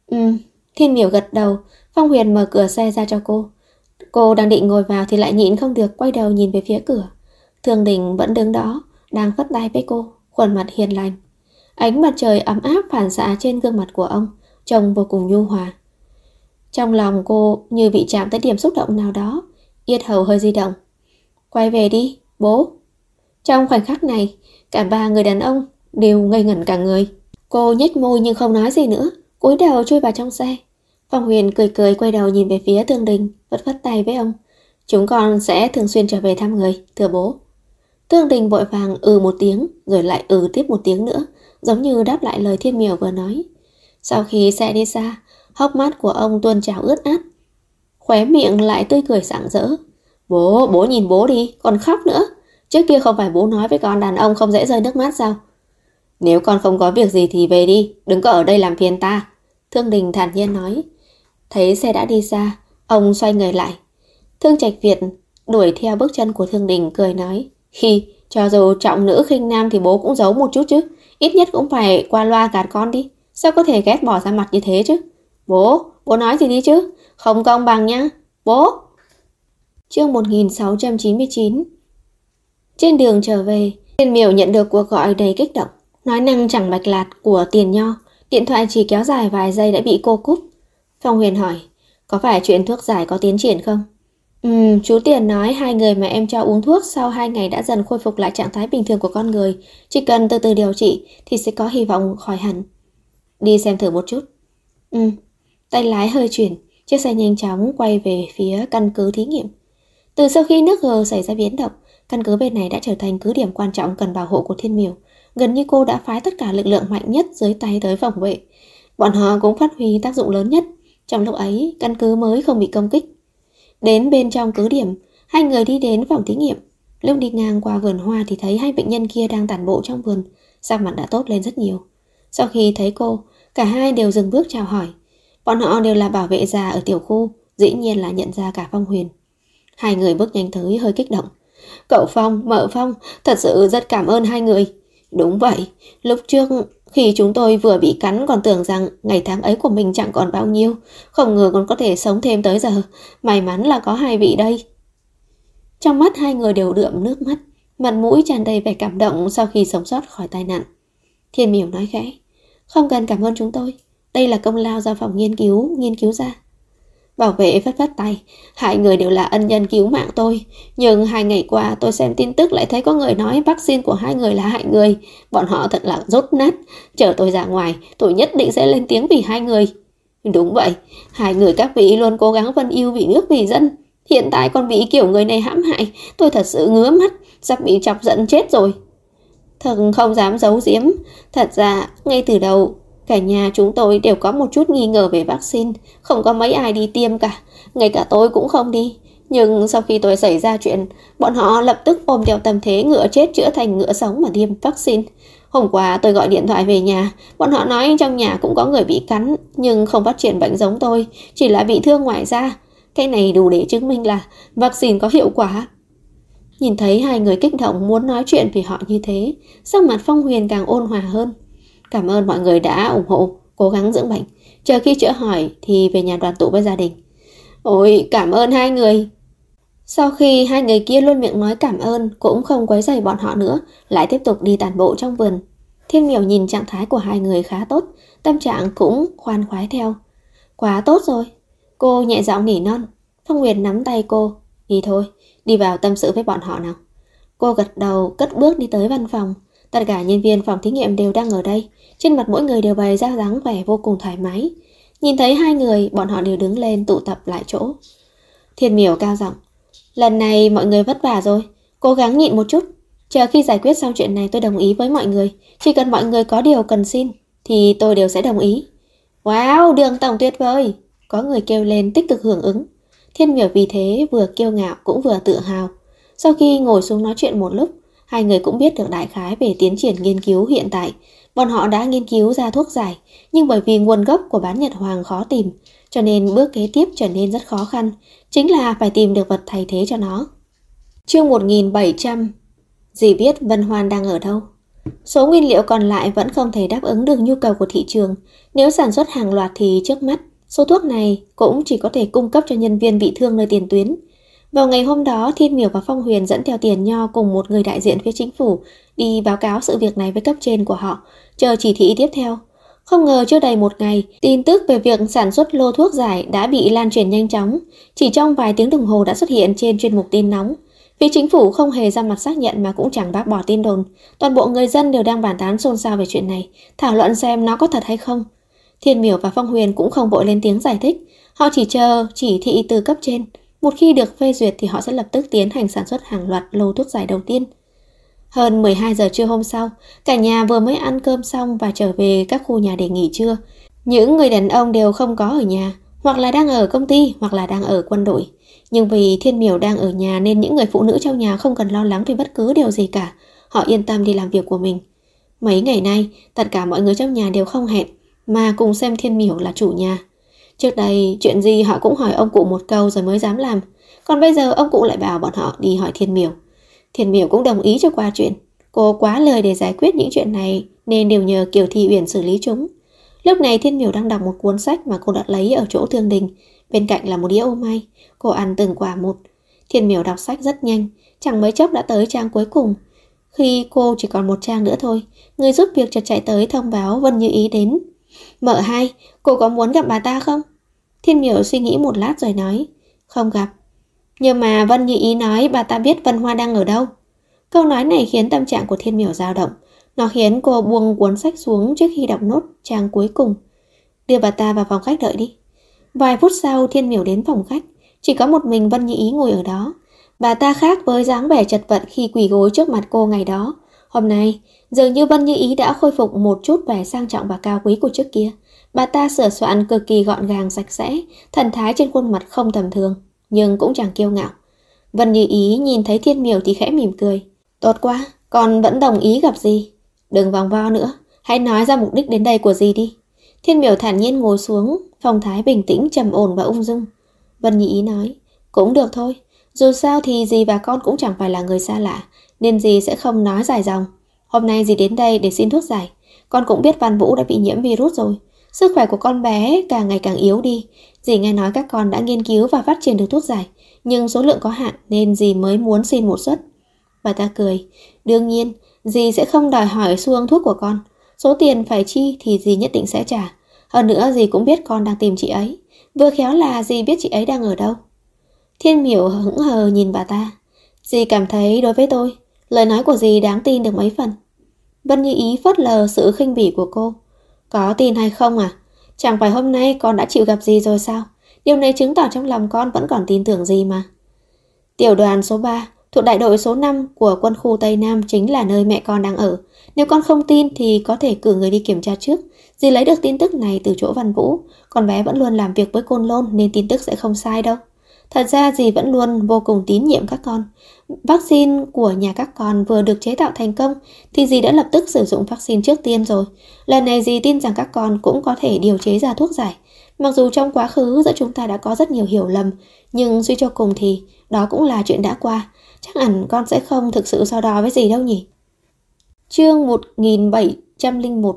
Thiên Miểu gật đầu. Phong Huyền mở cửa xe ra cho cô. Cô đang định ngồi vào thì lại nhịn không được quay đầu nhìn về phía cửa. Thương Đình vẫn đứng đó, đang phất tay với cô, khuôn mặt hiền lành. Ánh mặt trời ấm áp phản xạ trên gương mặt của ông, trông vô cùng nhu hòa. Trong lòng cô như bị chạm tới điểm xúc động nào đó, yết hầu hơi di động. Quay về đi, bố. Trong khoảnh khắc này, cả ba người đàn ông đều ngây ngẩn cả người. Cô nhếch môi nhưng không nói gì nữa, cúi đầu chui vào trong xe. Phong Huyền cười cười quay đầu nhìn về phía Thương Đình, phất phất tay với ông. Chúng con sẽ thường xuyên trở về thăm người, thưa bố. Thương Đình vội vàng một tiếng, rồi lại tiếp một tiếng nữa, giống như đáp lại lời Thiên Miểu vừa nói. Sau khi xe đi xa, hốc mắt của ông tuôn trào ướt át, khóe miệng lại tươi cười rạng rỡ. Bố nhìn bố đi, còn khóc nữa. Trước kia không phải bố nói với con đàn ông không dễ rơi nước mắt sao? Nếu con không có việc gì thì về đi, đừng có ở đây làm phiền ta. Thương Đình thản nhiên nói. Thấy xe đã đi xa, ông xoay người lại. Thương Trạch Việt đuổi theo bước chân của Thương Đình, cười nói. Cho dù trọng nữ khinh nam thì bố cũng giấu một chút chứ. Ít nhất cũng phải qua loa gạt con đi. Sao có thể ghét bỏ ra mặt như thế chứ? Bố nói gì đi chứ? Không công bằng nhá. Bố. Chương 1699. Trên đường trở về, Thiên Miểu nhận được cuộc gọi đầy kích động, nói năng chẳng mạch lạc của Tiền Nho. Điện thoại chỉ kéo dài vài giây đã bị cô cúp. Phong Huyền hỏi, có phải chuyện thuốc giải có tiến triển không? Chú Tiền nói 2 người mà em cho uống thuốc sau 2 ngày đã dần khôi phục lại trạng thái bình thường của con người. Chỉ cần từ từ điều trị thì sẽ có hy vọng khỏi hẳn. Đi xem thử một chút. Tay lái hơi chuyển, chiếc xe nhanh chóng quay về phía căn cứ thí nghiệm. Từ sau khi nước G xảy ra biến động, căn cứ bên này đã trở thành cứ điểm quan trọng cần bảo hộ của Thiên Miểu. Gần như cô đã phái tất cả lực lượng mạnh nhất dưới tay tới phòng vệ. Bọn họ cũng phát huy tác dụng lớn nhất. Trong lúc ấy, căn cứ mới không bị công kích. Đến bên trong cứ điểm, hai người đi đến phòng thí nghiệm. Lúc đi ngang qua vườn hoa thì thấy 2 bệnh nhân kia đang tản bộ trong vườn. Sắc mặt đã tốt lên rất nhiều. Sau khi thấy cô, cả hai đều dừng bước chào hỏi. Bọn họ đều là bảo vệ già ở tiểu khu, dĩ nhiên là nhận ra cả Phong Huyền. 2 người bước nhanh tới hơi kích động. Cậu Phong, mợ Phong, thật sự rất cảm ơn 2 người. Đúng vậy, lúc trước khi chúng tôi vừa bị cắn còn tưởng rằng ngày tháng ấy của mình chẳng còn bao nhiêu. Không ngờ còn có thể sống thêm tới giờ. May mắn là có 2 vị đây. Trong mắt 2 người đều đượm nước mắt, mặt mũi tràn đầy vẻ cảm động sau khi sống sót khỏi tai nạn. Thiên Miểu nói khẽ, không cần cảm ơn chúng tôi. Đây là công lao do phòng nghiên cứu ra. Bảo vệ phất phất tay, 2 người đều là ân nhân cứu mạng tôi. Nhưng 2 ngày qua tôi xem tin tức lại thấy có người nói vaccine của 2 người là hại người. Bọn họ thật là dốt nát. Chờ tôi ra ngoài, tôi nhất định sẽ lên tiếng vì 2 người. Đúng vậy, 2 người các vị luôn cố gắng vân yêu vì nước vì dân. Hiện tại còn bị kiểu người này hãm hại, tôi thật sự ngứa mắt, sắp bị chọc giận chết rồi. Thật không dám giấu giếm, thật ra ngay từ đầu cả nhà chúng tôi đều có một chút nghi ngờ về vaccine, không có mấy ai đi tiêm cả, ngay cả tôi cũng không đi. Nhưng sau khi tôi xảy ra chuyện, bọn họ lập tức ôm theo tâm thế ngựa chết chữa thành ngựa sống mà tiêm vaccine. Hôm qua tôi gọi điện thoại về nhà, bọn họ nói trong nhà cũng có người bị cắn, nhưng không phát triển bệnh giống tôi, chỉ là bị thương ngoài da. Cái này đủ để chứng minh là vaccine có hiệu quả. Nhìn thấy 2 người kích động muốn nói chuyện vì họ như thế, sắc mặt Phong Huyền càng ôn hòa hơn. Cảm ơn mọi người đã ủng hộ, cố gắng dưỡng bệnh. Chờ khi chữa khỏi thì về nhà đoàn tụ với gia đình. Ôi, cảm ơn hai người. Sau khi hai người kia luôn miệng nói cảm ơn, cũng không quấy rầy bọn họ nữa, lại tiếp tục đi tản bộ trong vườn. Thiên Miểu nhìn trạng thái của hai người khá tốt, tâm trạng cũng khoan khoái theo. Quá tốt rồi. Cô nhẹ giọng nỉ non. Phong Nguyệt nắm tay cô. Đi thôi, đi vào tâm sự với bọn họ nào. Cô gật đầu, cất bước đi tới văn phòng. Tất cả nhân viên phòng thí nghiệm đều đang ở đây. Trên mặt mỗi người đều bày ra dáng vẻ vô cùng thoải mái. Nhìn thấy hai người, bọn họ đều đứng lên tụ tập lại chỗ. Thiên Miểu cao giọng. Lần này mọi người vất vả rồi, cố gắng nhịn một chút. Chờ khi giải quyết xong chuyện này tôi đồng ý với mọi người. Chỉ cần mọi người có điều cần xin thì tôi đều sẽ đồng ý. Wow, Đường tổng tuyệt vời. Có người kêu lên tích cực hưởng ứng. Thiên Miểu vì thế vừa kiêu ngạo cũng vừa tự hào. Sau khi ngồi xuống nói chuyện một lúc, hai người cũng biết được đại khái về tiến triển nghiên cứu hiện tại. Bọn họ đã nghiên cứu ra thuốc giải, nhưng bởi vì nguồn gốc của bán Nhật Hoàng khó tìm, cho nên bước kế tiếp trở nên rất khó khăn, chính là phải tìm được vật thay thế cho nó. Chương 1700. Dì biết Vân Hoan đang ở đâu. Số nguyên liệu còn lại vẫn không thể đáp ứng được nhu cầu của thị trường. Nếu sản xuất hàng loạt thì trước mắt, số thuốc này cũng chỉ có thể cung cấp cho nhân viên bị thương nơi tiền tuyến. Vào ngày hôm đó, Thiên Miểu và Phong Huyền dẫn theo Tiền Nho cùng một người đại diện phía chính phủ đi báo cáo sự việc này với cấp trên của họ, chờ chỉ thị tiếp theo. Không ngờ chưa đầy một ngày, tin tức về việc sản xuất lô thuốc giải đã bị lan truyền nhanh chóng. Chỉ trong vài tiếng đồng hồ đã xuất hiện trên chuyên mục tin nóng. Phía chính phủ không hề ra mặt xác nhận mà cũng chẳng bác bỏ tin đồn. Toàn bộ người dân đều đang bàn tán xôn xao về chuyện này, thảo luận xem nó có thật hay không. Thiên Miểu và Phong Huyền cũng không vội lên tiếng giải thích. Họ chỉ chờ chỉ thị từ cấp trên. Một khi được phê duyệt thì họ sẽ lập tức tiến hành sản xuất hàng loạt lô thuốc giải đầu tiên. Hơn 12 giờ trưa hôm sau, cả nhà vừa mới ăn cơm xong và trở về các khu nhà để nghỉ trưa. Những người đàn ông đều không có ở nhà, hoặc là đang ở công ty, hoặc là đang ở quân đội. Nhưng vì Thiên Miểu đang ở nhà nên những người phụ nữ trong nhà không cần lo lắng về bất cứ điều gì cả. Họ yên tâm đi làm việc của mình. Mấy ngày nay, tất cả mọi người trong nhà đều không hẹn, mà cùng xem Thiên Miểu là chủ nhà. Trước đây, chuyện gì họ cũng hỏi ông cụ một câu rồi mới dám làm. Còn bây giờ ông cụ lại bảo bọn họ đi hỏi Thiên Miểu. Thiên Miểu cũng đồng ý cho qua chuyện. Cô quá lười để giải quyết những chuyện này nên đều nhờ Kiều Thị Uyển xử lý chúng. Lúc này Thiên Miểu đang đọc một cuốn sách mà cô đã lấy ở chỗ Thương Đình. Bên cạnh là một đĩa ô mai. Cô ăn từng quả một. Thiên Miểu đọc sách rất nhanh, chẳng mấy chốc đã tới trang cuối cùng. Khi cô chỉ còn một trang nữa thôi, người giúp việc chợt chạy tới thông báo Vân Như Ý đến. Mợ hai, cô có muốn gặp bà ta không? Thiên Miểu suy nghĩ một lát rồi nói, không gặp. Nhưng mà Vân Như Ý nói bà ta biết Vân Hoa đang ở đâu. Câu nói này khiến tâm trạng của Thiên Miểu dao động. Nó khiến cô buông cuốn sách xuống trước khi đọc nốt trang cuối cùng. Đưa bà ta vào phòng khách đợi đi. Vài phút sau Thiên Miểu đến phòng khách. Chỉ có một mình Vân Như Ý ngồi ở đó. Bà ta khác với dáng vẻ chật vật khi quỳ gối trước mặt cô ngày đó. Hôm nay, dường như Vân Như Ý đã khôi phục một chút vẻ sang trọng và cao quý của trước kia. Bà ta sửa soạn cực kỳ gọn gàng sạch sẽ, thần thái trên khuôn mặt không tầm thường, nhưng cũng chẳng kiêu ngạo. Vân Như Ý nhìn thấy Thiên Miểu thì khẽ mỉm cười. Tốt quá, con vẫn đồng ý gặp dì. Đừng vòng vo nữa, hãy nói ra mục đích đến đây của dì đi. Thiên Miểu thản nhiên ngồi xuống, phong thái bình tĩnh, trầm ổn và ung dung. Vân Như Ý nói, cũng được thôi. Dù sao thì dì và con cũng chẳng phải là người xa lạ, nên dì sẽ không nói dài dòng. Hôm nay dì đến đây để xin thuốc giải. Con cũng biết Văn Vũ đã bị nhiễm virus rồi. Sức khỏe của con bé càng ngày càng yếu đi. Dì nghe nói các con đã nghiên cứu và phát triển được thuốc giải, nhưng số lượng có hạn nên dì mới muốn xin một suất. Bà ta cười. Đương nhiên, dì sẽ không đòi hỏi xu hướng thuốc của con. Số tiền phải chi thì dì nhất định sẽ trả. Hơn nữa dì cũng biết con đang tìm chị ấy. Vừa khéo là dì biết chị ấy đang ở đâu. Thiên Miểu hững hờ nhìn bà ta. Dì cảm thấy đối với tôi, lời nói của dì đáng tin được mấy phần. Vân Như Ý phớt lờ sự khinh bỉ của cô. Có tin hay không à? Chẳng phải hôm nay con đã chịu gặp dì rồi sao? Điều này chứng tỏ trong lòng con vẫn còn tin tưởng dì mà. Tiểu đoàn số 3 thuộc đại đội số 5 của quân khu Tây Nam chính là nơi mẹ con đang ở. Nếu con không tin thì có thể cử người đi kiểm tra trước. Dì lấy được tin tức này từ chỗ Văn Vũ. Con bé vẫn luôn làm việc với Côn Lôn nên tin tức sẽ không sai đâu. Thật ra dì vẫn luôn vô cùng tín nhiệm các con. Vaccine của nhà các con vừa được chế tạo thành công thì dì đã lập tức sử dụng vaccine trước tiên rồi. Lần này dì tin rằng các con cũng có thể điều chế ra thuốc giải. Mặc dù trong quá khứ giữa chúng ta đã có rất nhiều hiểu lầm, nhưng suy cho cùng thì đó cũng là chuyện đã qua. Chắc hẳn con sẽ không thực sự so đo với dì đâu nhỉ. Chương 1701.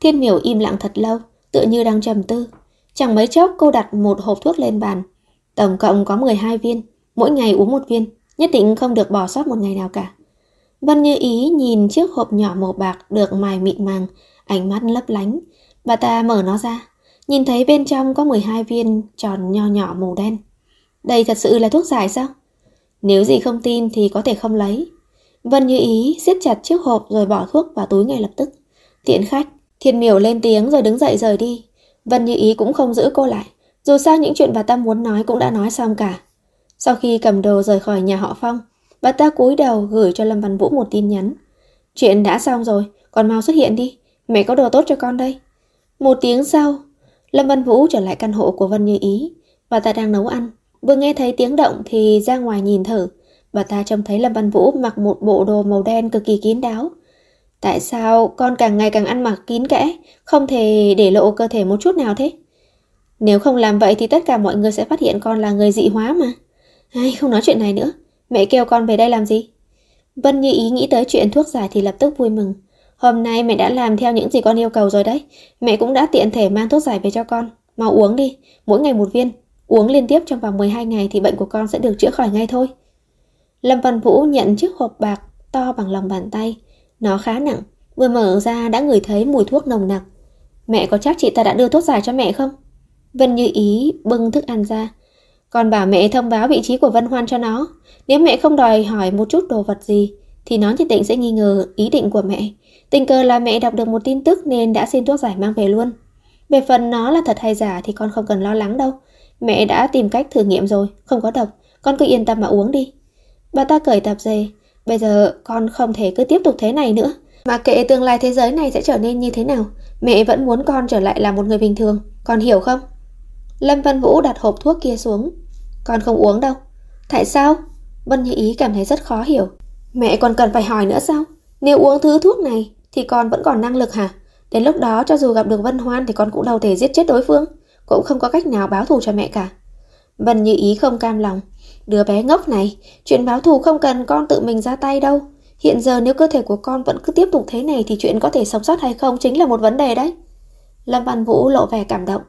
Thiên Miểu im lặng thật lâu, tựa như đang trầm tư. Chẳng mấy chốc cô đặt một hộp thuốc lên bàn. Tổng cộng có 12 viên, mỗi ngày uống một viên, nhất định không được bỏ sót một ngày nào cả. Vân Như Ý nhìn chiếc hộp nhỏ màu bạc được mài mịn màng, ánh mắt lấp lánh. Bà ta mở nó ra, nhìn thấy bên trong có 12 viên tròn nho nhỏ màu đen. Đây thật sự là thuốc giải sao? Nếu gì không tin thì có thể không lấy. Vân Như Ý siết chặt chiếc hộp rồi bỏ thuốc vào túi ngay lập tức. Tiễn khách. Thiên Miểu lên tiếng rồi đứng dậy rời đi. Vân Như Ý cũng không giữ cô lại. Dù sao những chuyện bà ta muốn nói cũng đã nói xong cả. Sau khi cầm đồ rời khỏi nhà họ Phong, bà ta cúi đầu gửi cho Lâm Văn Vũ một tin nhắn. Chuyện đã xong rồi, con mau xuất hiện đi. Mẹ có đồ tốt cho con đây. Một tiếng sau, Lâm Văn Vũ trở lại căn hộ của Vân Như Ý. Bà ta đang nấu ăn. Vừa nghe thấy tiếng động thì ra ngoài nhìn thử. Bà ta trông thấy Lâm Văn Vũ mặc một bộ đồ màu đen cực kỳ kín đáo. Tại sao con càng ngày càng ăn mặc kín kẽ, không thể để lộ cơ thể một chút nào thế? Nếu không làm vậy thì tất cả mọi người sẽ phát hiện con là người dị hóa mà. Ai, không nói chuyện này nữa. Mẹ kêu con về đây làm gì? Vân Như Ý nghĩ tới chuyện thuốc giải thì lập tức vui mừng. Hôm nay mẹ đã làm theo những gì con yêu cầu rồi đấy. Mẹ cũng đã tiện thể mang thuốc giải về cho con. Mau uống đi, mỗi ngày một viên. Uống liên tiếp trong vòng 12 ngày thì bệnh của con sẽ được chữa khỏi ngay thôi. Lâm Văn Vũ nhận chiếc hộp bạc to bằng lòng bàn tay. Nó khá nặng, vừa mở ra đã ngửi thấy mùi thuốc nồng nặc. Mẹ có chắc chị ta đã đưa thuốc giải cho mẹ không? Vân Như Ý bưng thức ăn ra. Con bảo mẹ thông báo vị trí của Vân Hoan cho nó. Nếu mẹ không đòi hỏi một chút đồ vật gì thì nó nhất định sẽ nghi ngờ ý định của mẹ. Tình cờ là mẹ đọc được một tin tức nên đã xin thuốc giải mang về luôn. Về phần nó là thật hay giả thì con không cần lo lắng đâu. Mẹ đã tìm cách thử nghiệm rồi, không có độc. Con cứ yên tâm mà uống đi. Bà ta cởi tạp dề. Bây giờ con không thể cứ tiếp tục thế này nữa. Mà kệ tương lai thế giới này sẽ trở nên như thế nào, mẹ vẫn muốn con trở lại là một người bình thường. Con hiểu không? Lâm Văn Vũ đặt hộp thuốc kia xuống. Con không uống đâu. Tại sao? Vân Như Ý cảm thấy rất khó hiểu. Mẹ còn cần phải hỏi nữa sao? Nếu uống thứ thuốc này thì con vẫn còn năng lực hả? Đến lúc đó cho dù gặp được Vân Hoan thì con cũng đâu thể giết chết đối phương, cũng không có cách nào báo thù cho mẹ cả. Vân Như Ý không cam lòng. Đứa bé ngốc này, chuyện báo thù không cần con tự mình ra tay đâu. Hiện giờ nếu cơ thể của con vẫn cứ tiếp tục thế này thì chuyện có thể sống sót hay không chính là một vấn đề đấy. Lâm Văn Vũ lộ vẻ cảm động.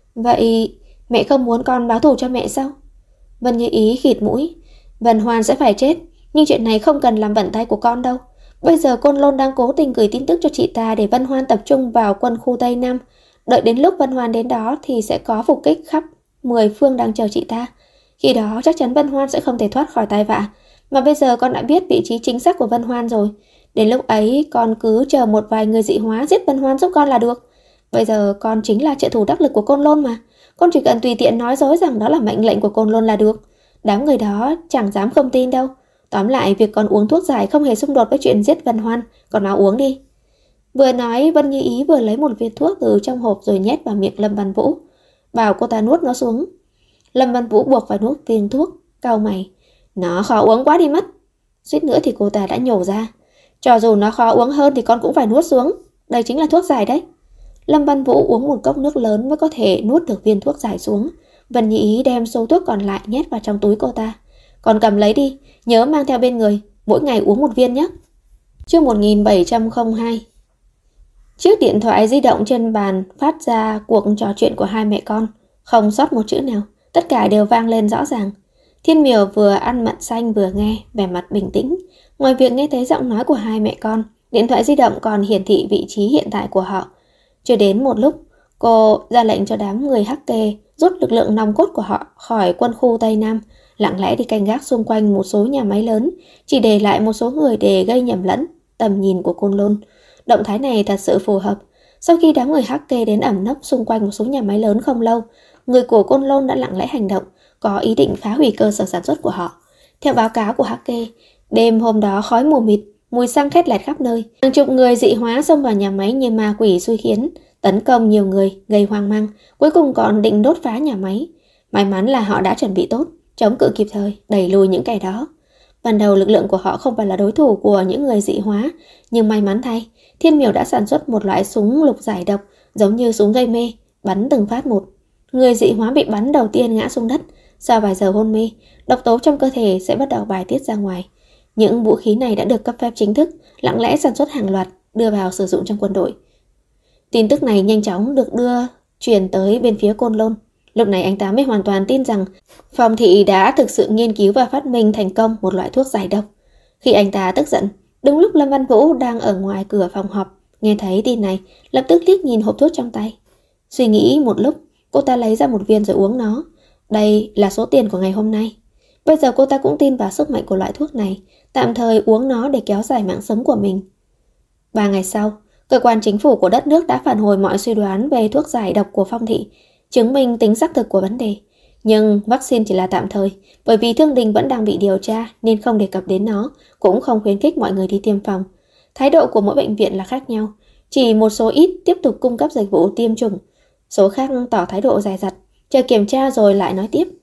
Vậy mẹ không muốn con báo thù cho mẹ sao? Vân Như Ý khịt mũi. Vân Hoan sẽ phải chết, nhưng chuyện này không cần làm bẩn tay của con đâu. Bây giờ Côn Lôn đang cố tình gửi tin tức cho chị ta để Vân Hoan tập trung vào quân khu Tây Nam. Đợi đến lúc Vân Hoan đến đó thì sẽ có phục kích khắp 10 phương đang chờ chị ta. Khi đó chắc chắn Vân Hoan sẽ không thể thoát khỏi tai vạ. Mà bây giờ con đã biết vị trí chính xác của Vân Hoan rồi. Đến lúc ấy con cứ chờ một vài người dị hóa giết Vân Hoan giúp con là được. Bây giờ con chính là trợ thủ đắc lực của Côn Lôn mà. Con chỉ cần tùy tiện nói dối rằng đó là mệnh lệnh của Côn Lôn là được. Đám người đó chẳng dám không tin đâu. Tóm lại việc con uống thuốc giải không hề xung đột với chuyện giết Vân Hoan. Con mau uống đi. Vừa nói Vân Như Ý vừa lấy một viên thuốc từ trong hộp rồi nhét vào miệng Lâm Văn Vũ, bảo cô ta nuốt nó xuống. Lâm Văn Vũ buộc phải nuốt viên thuốc, cau mày. Nó khó uống quá đi mất. Suýt nữa thì cô ta đã nhổ ra. Cho dù nó khó uống hơn thì con cũng phải nuốt xuống. Đây chính là thuốc giải đấy. Lâm Văn Vũ uống một cốc nước lớn mới có thể nuốt được viên thuốc giải xuống. Vân Như Ý đem số thuốc còn lại nhét vào trong túi cô ta. Con cầm lấy đi, nhớ mang theo bên người, mỗi ngày uống một viên nhé. Chương 1702. Chiếc điện thoại di động trên bàn phát ra cuộc trò chuyện của hai mẹ con, không sót một chữ nào, tất cả đều vang lên rõ ràng. Thiên Miểu vừa ăn mận xanh vừa nghe, vẻ mặt bình tĩnh. Ngoài việc nghe thấy giọng nói của hai mẹ con, điện thoại di động còn hiển thị vị trí hiện tại của họ. Chưa đến một lúc, cô ra lệnh cho đám người hacker rút lực lượng nòng cốt của họ khỏi quân khu Tây Nam, lặng lẽ đi canh gác xung quanh một số nhà máy lớn, chỉ để lại một số người để gây nhầm lẫn tầm nhìn của Côn Lôn. Động thái này thật sự phù hợp. Sau khi đám người hacker đến ẩn nấp xung quanh một số nhà máy lớn không lâu, người của Côn Lôn đã lặng lẽ hành động, có ý định phá hủy cơ sở sản xuất của họ. Theo báo cáo của hacker, đêm hôm đó khói mù mịt, mùi xăng khét lẹt khắp nơi. Hàng chục người dị hóa xông vào nhà máy như ma quỷ xui khiến, tấn công nhiều người, gây hoang mang, cuối cùng còn định đốt phá nhà máy. May mắn là họ đã chuẩn bị tốt, chống cự kịp thời, đẩy lùi những kẻ đó. Ban đầu lực lượng của họ không phải là đối thủ của những người dị hóa, nhưng may mắn thay, Thiên Miểu đã sản xuất một loại súng lục giải độc giống như súng gây mê, bắn từng phát một. Người dị hóa bị bắn đầu tiên ngã xuống đất, sau vài giờ hôn mê, độc tố trong cơ thể sẽ bắt đầu bài tiết ra ngoài. Những vũ khí này đã được cấp phép chính thức, lặng lẽ sản xuất hàng loạt, đưa vào sử dụng trong quân đội. Tin tức này nhanh chóng được truyền tới bên phía Côn Lôn. Lúc này anh ta mới hoàn toàn tin rằng Phong Thị đã thực sự nghiên cứu và phát minh thành công một loại thuốc giải độc. Khi anh ta tức giận, đúng lúc Lâm Văn Vũ đang ở ngoài cửa phòng họp, nghe thấy tin này, lập tức liếc nhìn hộp thuốc trong tay. Suy nghĩ một lúc, cô ta lấy ra một viên rồi uống nó. Đây là số tiền của ngày hôm nay. Bây giờ cô ta cũng tin vào sức mạnh của loại thuốc này, tạm thời uống nó để kéo dài mạng sống của mình. 3 ngày sau, cơ quan chính phủ của đất nước đã phản hồi mọi suy đoán về thuốc giải độc của Phong Thị, chứng minh tính xác thực của vấn đề. Nhưng vaccine chỉ là tạm thời, bởi vì Thương Đình vẫn đang bị điều tra nên không đề cập đến nó, cũng không khuyến khích mọi người đi tiêm phòng. Thái độ của mỗi bệnh viện là khác nhau, chỉ một số ít tiếp tục cung cấp dịch vụ tiêm chủng, số khác tỏ thái độ dè dặt, chờ kiểm tra rồi lại nói tiếp.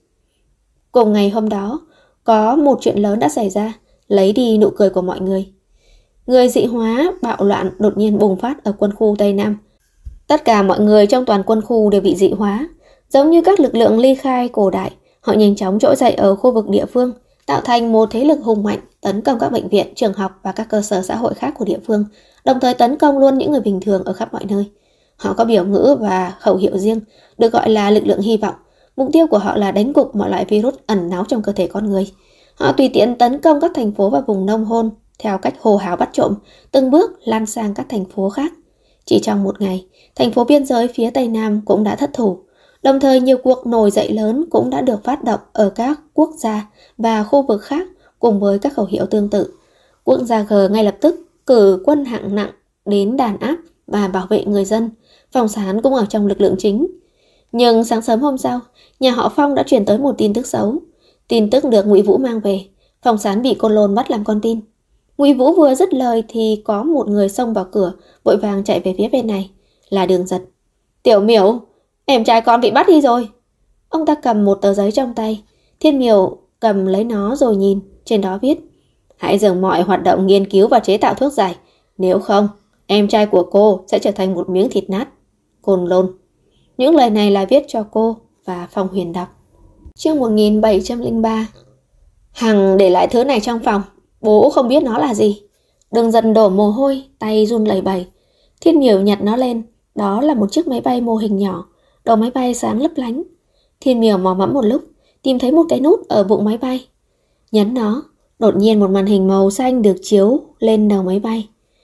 Cùng ngày hôm đó, có một chuyện lớn đã xảy ra, lấy đi nụ cười của mọi người. Người dị hóa bạo loạn đột nhiên bùng phát ở quân khu Tây Nam. Tất cả mọi người trong toàn quân khu đều bị dị hóa, giống như các lực lượng ly khai cổ đại. Họ nhanh chóng trỗi dậy ở khu vực địa phương, tạo thành một thế lực hùng mạnh, tấn công các bệnh viện, trường học và các cơ sở xã hội khác của địa phương, đồng thời tấn công luôn những người bình thường ở khắp mọi nơi. Họ có biểu ngữ và khẩu hiệu riêng, được gọi là lực lượng hy vọng. Mục tiêu của họ là đánh gục mọi loại virus ẩn náu trong cơ thể con người. Họ tùy tiện tấn công các thành phố và vùng nông thôn theo cách hô hào bắt trộm, từng bước lan sang các thành phố khác. Chỉ trong một ngày, thành phố biên giới phía Tây Nam cũng đã thất thủ. Đồng thời nhiều cuộc nổi dậy lớn cũng đã được phát động ở các quốc gia và khu vực khác cùng với các khẩu hiệu tương tự. Quốc gia G ngay lập tức cử quân hạng nặng đến đàn áp và bảo vệ người dân. Phong Sán cũng ở trong lực lượng chính. Nhưng sáng sớm hôm sau, nhà họ Phong đã truyền tới một tin tức xấu. Tin tức được Ngụy Vũ mang về. Phong Sán bị Côn Lôn bắt làm con tin. Ngụy Vũ vừa dứt lời thì có một người xông vào cửa, vội vàng chạy về phía bên này, là Đường Giật. Tiểu Miểu, em trai con bị bắt đi rồi. Ông ta cầm một tờ giấy trong tay. Thiên Miểu cầm lấy nó rồi nhìn, trên đó viết: hãy dừng mọi hoạt động nghiên cứu và chế tạo thuốc giải, nếu không, em trai của cô sẽ trở thành một miếng thịt nát. Côn Lôn. Những lời này là viết cho cô và Phong Huyền đọc. Chương 1703. Hằng để lại thứ này trong phòng, bố không biết nó là gì. Đường Dần đổ mồ hôi, tay run lẩy bẩy. Thiên Miểu nhặt nó lên, đó là một chiếc máy bay mô hình nhỏ, đầu máy bay sáng lấp lánh. Thiên Miểu mò mẫm một lúc, tìm thấy một cái nút ở bụng máy bay. Nhấn nó, đột nhiên một màn hình màu xanh được chiếu lên đầu máy bay.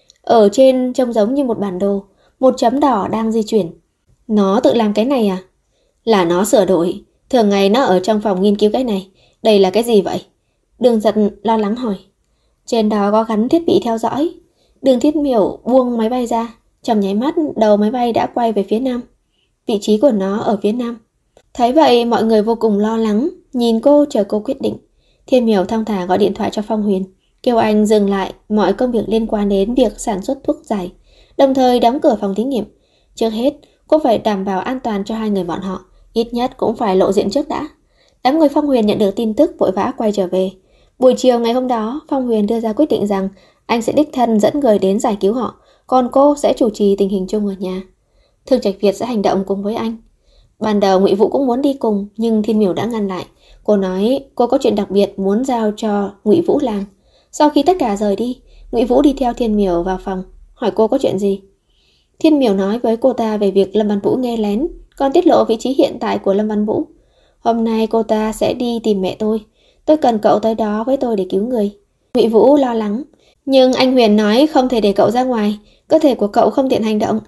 Ở trên trông giống như một bản đồ, một chấm đỏ đang di chuyển. Nó tự làm cái này à? Là nó sửa đổi, thường ngày nó ở trong phòng nghiên cứu cái này. Đây là cái gì vậy? Đường Giật lo lắng hỏi. Trên đó có gắn thiết bị theo dõi. Đường Thiết Miểu buông máy bay ra, trong nháy mắt đầu máy bay đã quay về phía nam. Vị trí của nó ở phía nam. Thấy vậy mọi người vô cùng lo lắng, nhìn cô chờ cô quyết định. Thiên Miểu thong thả gọi điện thoại cho Phong Huyền, kêu anh dừng lại mọi công việc liên quan đến việc sản xuất thuốc giải, đồng thời đóng cửa phòng thí nghiệm. Trước hết, cô phải đảm bảo an toàn cho hai người bọn họ, ít nhất cũng phải lộ diện trước đã. Đám người Phong Huyền nhận được tin tức vội vã quay trở về. Buổi chiều ngày hôm đó, Phong Huyền đưa ra quyết định rằng anh sẽ đích thân dẫn người đến giải cứu họ, còn cô sẽ chủ trì tình hình chung ở nhà. Thương Trạch Việt sẽ hành động cùng với anh. Ban đầu Ngụy Vũ cũng muốn đi cùng, nhưng Thiên Miểu đã ngăn lại. Cô nói cô có chuyện đặc biệt muốn giao cho Ngụy Vũ làm. Sau khi tất cả rời đi, Ngụy Vũ đi theo Thiên Miểu vào phòng, hỏi cô có chuyện gì. Thiên Miểu nói với cô ta về việc Lâm Văn Vũ nghe lén, còn tiết lộ vị trí hiện tại của Lâm Văn Vũ. Hôm nay cô ta sẽ đi tìm mẹ tôi cần cậu tới đó với tôi để cứu người. Ngụy Vũ lo lắng, nhưng anh Huyền nói không thể để cậu ra ngoài, cơ thể của cậu không tiện hành động.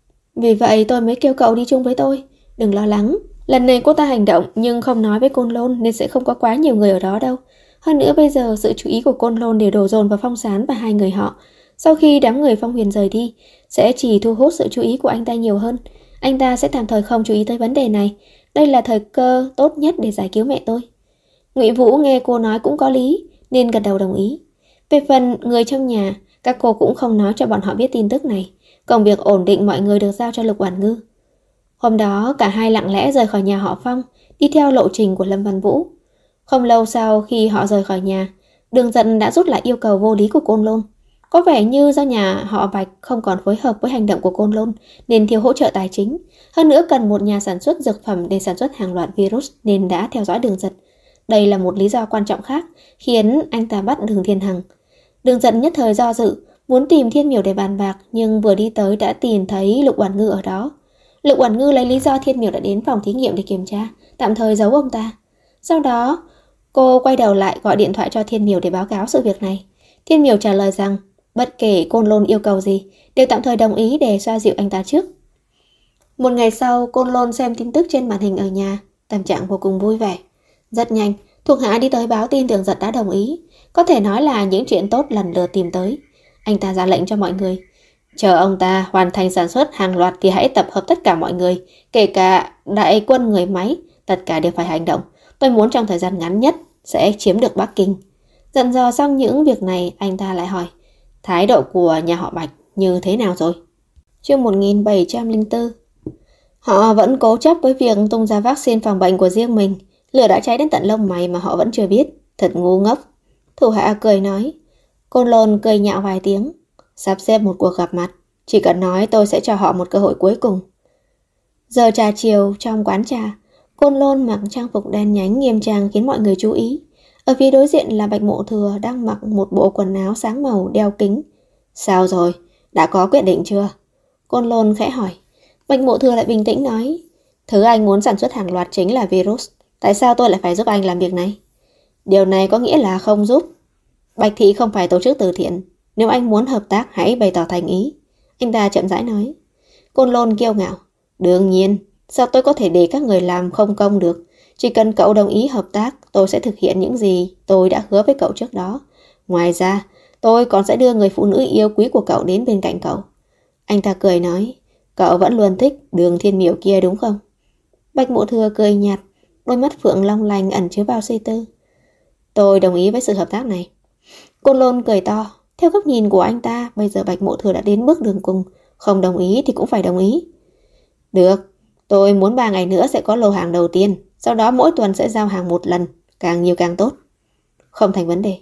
Vì vậy tôi mới kêu cậu đi chung với tôi. Đừng lo lắng, lần này cô ta hành động nhưng không nói với Côn Lôn nên sẽ không có quá nhiều người ở đó đâu. Hơn nữa bây giờ sự chú ý của Côn Lôn đều đổ dồn vào Phong Sán và hai người họ. Sau khi đám người Phong Huyền rời đi, sẽ chỉ thu hút sự chú ý của anh ta nhiều hơn. Anh ta sẽ tạm thời không chú ý tới vấn đề này. Đây là thời cơ tốt nhất để giải cứu mẹ tôi. Ngụy Vũ nghe cô nói cũng có lý, nên gật đầu đồng ý. Về phần người trong nhà, các cô cũng không nói cho bọn họ biết tin tức này. Công việc ổn định mọi người được giao cho Lục Quản Ngư. Hôm đó cả hai lặng lẽ rời khỏi nhà họ Phong, đi theo lộ trình của Lâm Văn Vũ. Không lâu sau khi họ rời khỏi nhà, Đường Dận đã rút lại yêu cầu vô lý của Côn Lôn. Có vẻ như do nhà họ Bạch không còn phối hợp với hành động của Côn Lôn nên thiếu hỗ trợ tài chính. Hơn nữa cần một nhà sản xuất dược phẩm để sản xuất hàng loạt virus nên đã theo dõi Đường Dận. Đây là một lý do quan trọng khác khiến anh ta bắt Đường Thiên Hằng. Đường Dận nhất thời do dự, muốn tìm Thiên Miểu để bàn bạc, nhưng vừa đi tới đã tìm thấy Lục Uẩn Ngư ở đó. Lục Uẩn Ngư lấy lý do Thiên Miểu đã đến phòng thí nghiệm để kiểm tra, tạm thời giấu ông ta. Sau đó, cô quay đầu lại gọi điện thoại cho Thiên Miểu để báo cáo sự việc này. Thiên Miểu trả lời rằng bất kể Côn Lôn yêu cầu gì, đều tạm thời đồng ý để xoa dịu anh ta trước. Một ngày sau, Côn Lôn xem tin tức trên màn hình ở nhà, tâm trạng vô cùng vui vẻ. Rất nhanh, thuộc hạ đi tới báo tin Tường Giật đã đồng ý. Có thể nói là những chuyện tốt lần lượt tìm tới. Anh ta ra lệnh cho mọi người: chờ ông ta hoàn thành sản xuất hàng loạt thì hãy tập hợp tất cả mọi người, kể cả đại quân người máy, tất cả đều phải hành động. Tôi muốn trong thời gian ngắn nhất sẽ chiếm được Bắc Kinh. Dặn dò xong những việc này, anh ta lại hỏi: thái độ của nhà họ Bạch như thế nào rồi? Chương 1704. Họ vẫn cố chấp với việc tung ra vaccine phòng bệnh của riêng mình. Lửa đã cháy đến tận lông mày mà họ vẫn chưa biết. Thật ngu ngốc. Thủ hạ cười nói. Côn Lôn cười nhạo vài tiếng. Sắp xếp một cuộc gặp mặt. Chỉ cần nói tôi sẽ cho họ một cơ hội cuối cùng. Giờ trà chiều trong quán trà, Côn Lôn mặc trang phục đen nhánh nghiêm trang khiến mọi người chú ý. Ở phía đối diện là Bạch Mộ Thừa đang mặc một bộ quần áo sáng màu, đeo kính. Sao rồi? Đã có quyết định chưa? Côn Lôn khẽ hỏi. Bạch Mộ Thừa lại bình tĩnh nói. Thứ anh muốn sản xuất hàng loạt chính là virus. Tại sao tôi lại phải giúp anh làm việc này? Điều này có nghĩa là không giúp. Bạch Thị không phải tổ chức từ thiện. Nếu anh muốn hợp tác hãy bày tỏ thành ý. Anh ta chậm rãi nói. Côn Lôn kiêu ngạo. Đương nhiên, sao tôi có thể để các người làm không công được? Chỉ cần cậu đồng ý hợp tác, tôi sẽ thực hiện những gì tôi đã hứa với cậu trước đó. Ngoài ra, tôi còn sẽ đưa người phụ nữ yêu quý của cậu đến bên cạnh cậu. Anh ta cười nói. Cậu vẫn luôn thích Đường Thiên Miểu kia đúng không? Bạch Mộ Thừa cười nhạt, đôi mắt phượng long lanh ẩn chứa bao suy tư. Tôi đồng ý với sự hợp tác này. Côn Lôn cười to. Theo góc nhìn của anh ta, bây giờ Bạch Mộ Thừa đã đến bước đường cùng. Không đồng ý thì cũng phải đồng ý. Được, tôi muốn 3 ngày nữa sẽ có lô hàng đầu tiên. Sau đó mỗi tuần sẽ giao hàng một lần. Càng nhiều càng tốt. Không thành vấn đề.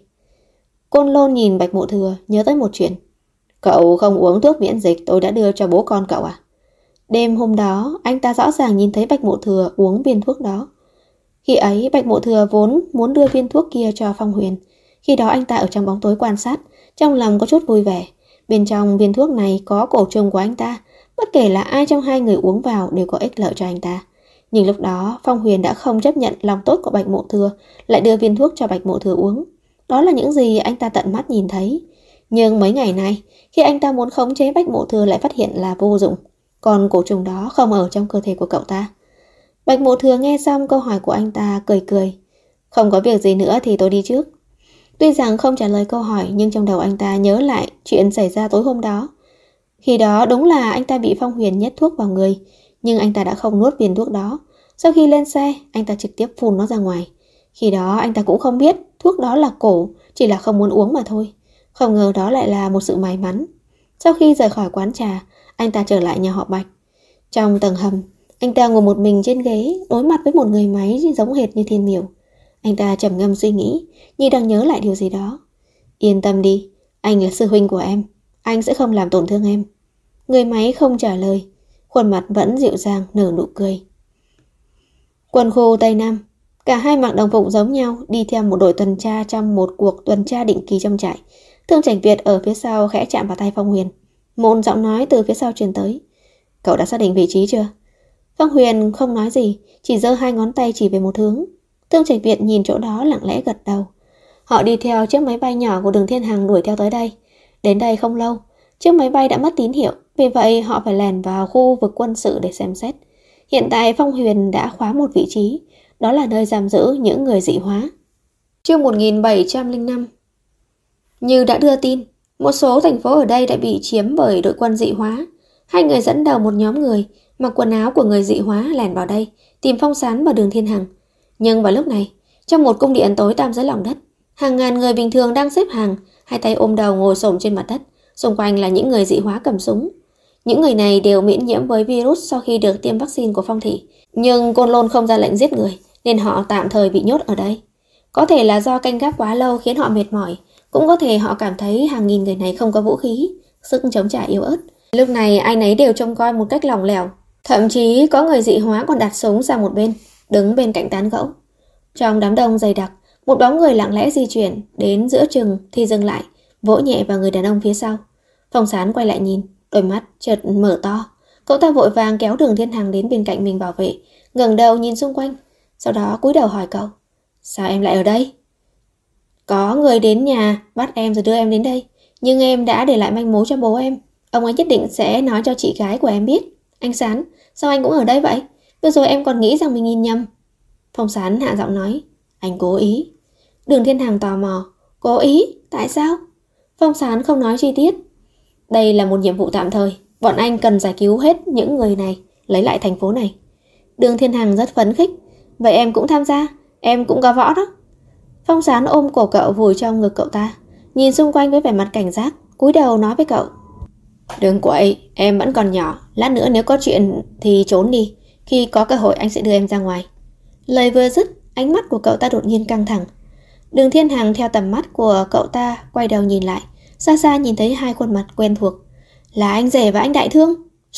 Côn Lôn nhìn Bạch Mộ Thừa, nhớ tới một chuyện. Cậu không uống thuốc miễn dịch tôi đã đưa cho bố con cậu à? Đêm hôm đó, anh ta rõ ràng nhìn thấy Bạch Mộ Thừa uống viên thuốc đó. Khi ấy, Bạch Mộ Thừa vốn muốn đưa viên thuốc kia cho Phong Huyền. Khi đó anh ta ở trong bóng tối quan sát, trong lòng có chút vui vẻ. Bên trong viên thuốc này có cổ trùng của anh ta. Bất kể là ai trong hai người uống vào đều có ích lợi cho anh ta. Nhưng lúc đó, Phong Huyền đã không chấp nhận lòng tốt của Bạch Mộ Thừa, lại đưa viên thuốc cho Bạch Mộ Thừa uống. Đó là những gì anh ta tận mắt nhìn thấy. Nhưng mấy ngày nay, khi anh ta muốn khống chế Bạch Mộ Thừa lại phát hiện là vô dụng. Còn cổ trùng đó không ở trong cơ thể của cậu ta. Bạch Mộ Thừa nghe xong câu hỏi của anh ta cười cười. Không có việc gì nữa thì tôi đi trước. Tuy rằng không trả lời câu hỏi, nhưng trong đầu anh ta nhớ lại chuyện xảy ra tối hôm đó. Khi đó đúng là anh ta bị Phong Huyền nhét thuốc vào người, nhưng anh ta đã không nuốt viên thuốc đó. Sau khi lên xe, anh ta trực tiếp phun nó ra ngoài. Khi đó anh ta cũng không biết thuốc đó là cổ, chỉ là không muốn uống mà thôi. Không ngờ đó lại là một sự may mắn. Sau khi rời khỏi quán trà, anh ta trở lại nhà họ Bạch. Trong tầng hầm, anh ta ngồi một mình trên ghế, đối mặt với một người máy giống hệt như Thiên Miểu. Anh ta trầm ngâm suy nghĩ, như đang nhớ lại điều gì đó. Yên tâm đi, anh là sư huynh của em. Anh sẽ không làm tổn thương em. Người máy không trả lời, khuôn mặt vẫn dịu dàng nở nụ cười. Quân khu Tây Nam. Cả hai mặc đồng phục giống nhau, đi theo một đội tuần tra trong một cuộc tuần tra định kỳ trong trại. Thương Trạch Việt ở phía sau khẽ chạm vào tay Phong Huyền. Một giọng nói từ phía sau truyền tới. Cậu đã xác định vị trí chưa? Phong Huyền không nói gì, chỉ giơ 2 ngón tay chỉ về một hướng. Thương Trạch Việt nhìn chỗ đó lặng lẽ gật đầu. Họ đi theo chiếc máy bay nhỏ của Đường Thiên Hằng đuổi theo tới đây. Đến đây không lâu, chiếc máy bay đã mất tín hiệu, vì vậy họ phải lèn vào khu vực quân sự để xem xét. Hiện tại Phong Huyền đã khóa một vị trí, đó là nơi giam giữ những người dị hóa. Chương 1705. Như đã đưa tin, một số thành phố ở đây đã bị chiếm bởi đội quân dị hóa. 2 người dẫn đầu một nhóm người mặc quần áo của người dị hóa lẻn vào đây, tìm Phong Sán và Đường Thiên Hằng. Nhưng vào lúc này, trong một cung điện tối tăm dưới lòng đất, hàng ngàn người bình thường đang xếp hàng, hai tay ôm đầu ngồi xổm trên mặt đất. Xung quanh là những người dị hóa cầm súng. Những người này đều miễn nhiễm với virus sau khi được tiêm vaccine của Phong Thị. Nhưng Côn Lôn không ra lệnh giết người, nên họ tạm thời bị nhốt ở đây. Có thể là do canh gác quá lâu khiến họ mệt mỏi, cũng có thể họ cảm thấy hàng nghìn người này không có vũ khí, sức chống trả yếu ớt. Lúc này ai nấy đều trông coi một cách lỏng lẻo. Thậm chí có người dị hóa còn đặt súng sang một bên, đứng bên cạnh tán gẫu. Trong đám đông dày đặc, một bóng người lặng lẽ di chuyển đến giữa chừng thì dừng lại, vỗ nhẹ vào người đàn ông phía sau. Phong Sán quay lại nhìn, đôi mắt chợt mở to. Cậu ta vội vàng kéo Đường Thiên Hằng đến bên cạnh mình bảo vệ, ngẩng đầu nhìn xung quanh, sau đó cúi đầu hỏi cậu: Sao em lại ở đây? Có người đến nhà bắt em rồi đưa em đến đây, nhưng em đã để lại manh mối cho bố em. Ông ấy nhất định sẽ nói cho chị gái của em biết. Anh Sán, sao anh cũng ở đây vậy? Vừa rồi em còn nghĩ rằng mình nhìn nhầm. Phong Sán hạ giọng nói: Anh cố ý. Đường Thiên Hằng tò mò: Cố ý? Tại sao? Phong Sán không nói chi tiết. Đây là một nhiệm vụ tạm thời, bọn anh cần giải cứu hết những người này, lấy lại thành phố này. Đường Thiên Hằng rất phấn khích: Vậy em cũng tham gia, em cũng có võ đó. Phong Sán ôm cổ cậu vùi trong ngực cậu ta, nhìn xung quanh với vẻ mặt cảnh giác, cúi đầu nói với cậu: Đừng quậy, em vẫn còn nhỏ, lát nữa nếu có chuyện thì trốn đi, khi có cơ hội anh sẽ đưa em ra ngoài. Lời vừa dứt, ánh mắt của cậu ta đột nhiên căng thẳng. Đường Thiên Hằng theo tầm mắt của cậu ta quay đầu nhìn lại, xa xa nhìn thấy hai khuôn mặt quen thuộc, là anh rể và anh Đại Thương.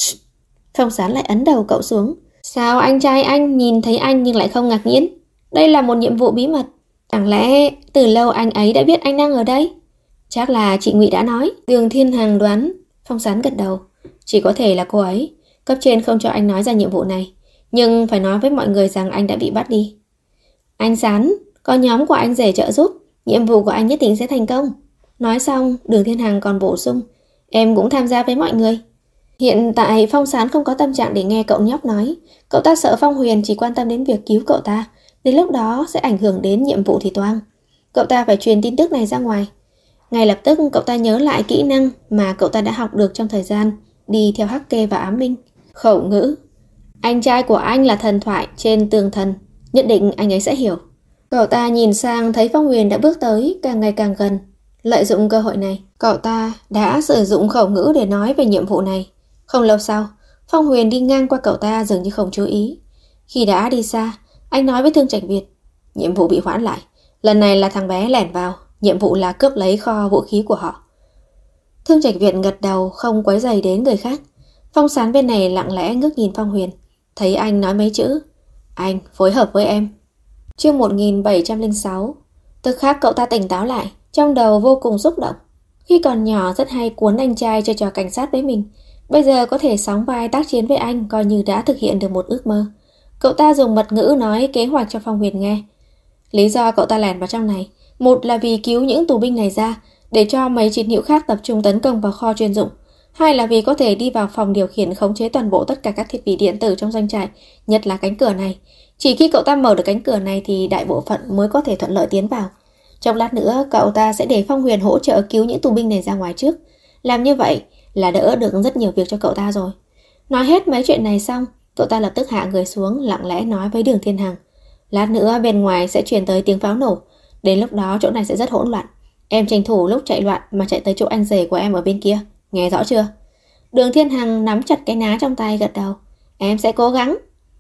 Phong Sán lại ấn đầu cậu xuống. Sao anh trai anh nhìn thấy anh nhưng lại không ngạc nhiên? Đây là một nhiệm vụ bí mật. Chẳng lẽ từ lâu anh ấy đã biết anh đang ở đây? Chắc là chị Ngụy đã nói. Đường Thiên Hằng đoán. Phong Sán gật đầu. Chỉ có thể là cô ấy. Cấp trên không cho anh nói ra nhiệm vụ này, nhưng phải nói với mọi người rằng anh đã bị bắt đi. Anh Sán, có nhóm của anh rể trợ giúp, nhiệm vụ của anh nhất định sẽ thành công. Nói xong, Đường Thiên Hằng còn bổ sung: Em cũng tham gia với mọi người. Hiện tại Phong Sán không có tâm trạng để nghe cậu nhóc nói. Cậu ta sợ Phong Huyền chỉ quan tâm đến việc cứu cậu ta, đến lúc đó sẽ ảnh hưởng đến nhiệm vụ thì toang. Cậu ta phải truyền tin tức này ra ngoài. Ngay lập tức cậu ta nhớ lại kỹ năng mà cậu ta đã học được trong thời gian đi theo Hắc Kê và Ám Minh. Khẩu ngữ. Anh trai của anh là thần thoại trên tường thần, nhất định anh ấy sẽ hiểu. Cậu ta nhìn sang thấy Phong Huyền đã bước tới càng ngày càng gần. Lợi dụng cơ hội này, cậu ta đã sử dụng khẩu ngữ để nói về nhiệm vụ này. Không lâu sau, Phong Huyền đi ngang qua cậu ta dường như không chú ý. Khi đã đi xa, anh nói với Thương Trạch Việt: Nhiệm vụ bị hoãn lại. Lần này là thằng bé lẻn vào, nhiệm vụ là cướp lấy kho vũ khí của họ. Thương Trạch Việt gật đầu, không quấy rầy đến người khác. Phong Sán bên này lặng lẽ ngước nhìn Phong Huyền, thấy anh nói mấy chữ: Anh phối hợp với em. Chương 1706. Tức khắc cậu ta tỉnh táo lại, trong đầu vô cùng xúc động. Khi còn nhỏ rất hay cuốn anh trai chơi trò cảnh sát với mình, bây giờ có thể sóng vai tác chiến với anh coi như đã thực hiện được một ước mơ. Cậu ta dùng mật ngữ nói kế hoạch cho Phong Huyền nghe. Lý do cậu ta lẻn vào trong này, một là vì cứu những tù binh này ra, để cho mấy chiến hữu khác tập trung tấn công vào kho chuyên dụng. Hai là vì có thể đi vào phòng điều khiển khống chế toàn bộ tất cả các thiết bị điện tử trong doanh trại, nhất là cánh cửa này. Chỉ khi cậu ta mở được cánh cửa này thì đại bộ phận mới có thể thuận lợi tiến vào. Trong lát nữa cậu ta sẽ để Phong Huyền hỗ trợ cứu những tù binh này ra ngoài trước. Làm như vậy là đỡ được rất nhiều việc cho cậu ta rồi. Nói hết mấy chuyện này xong, cậu ta lập tức hạ người xuống, lặng lẽ nói với Đường Thiên Hằng: Lát nữa bên ngoài sẽ truyền tới tiếng pháo nổ, đến lúc đó chỗ này sẽ rất hỗn loạn. Em tranh thủ lúc chạy loạn mà chạy tới chỗ anh rể của em ở bên kia, nghe rõ chưa? Đường Thiên Hằng nắm chặt cái ná trong tay gật đầu: Em sẽ cố gắng.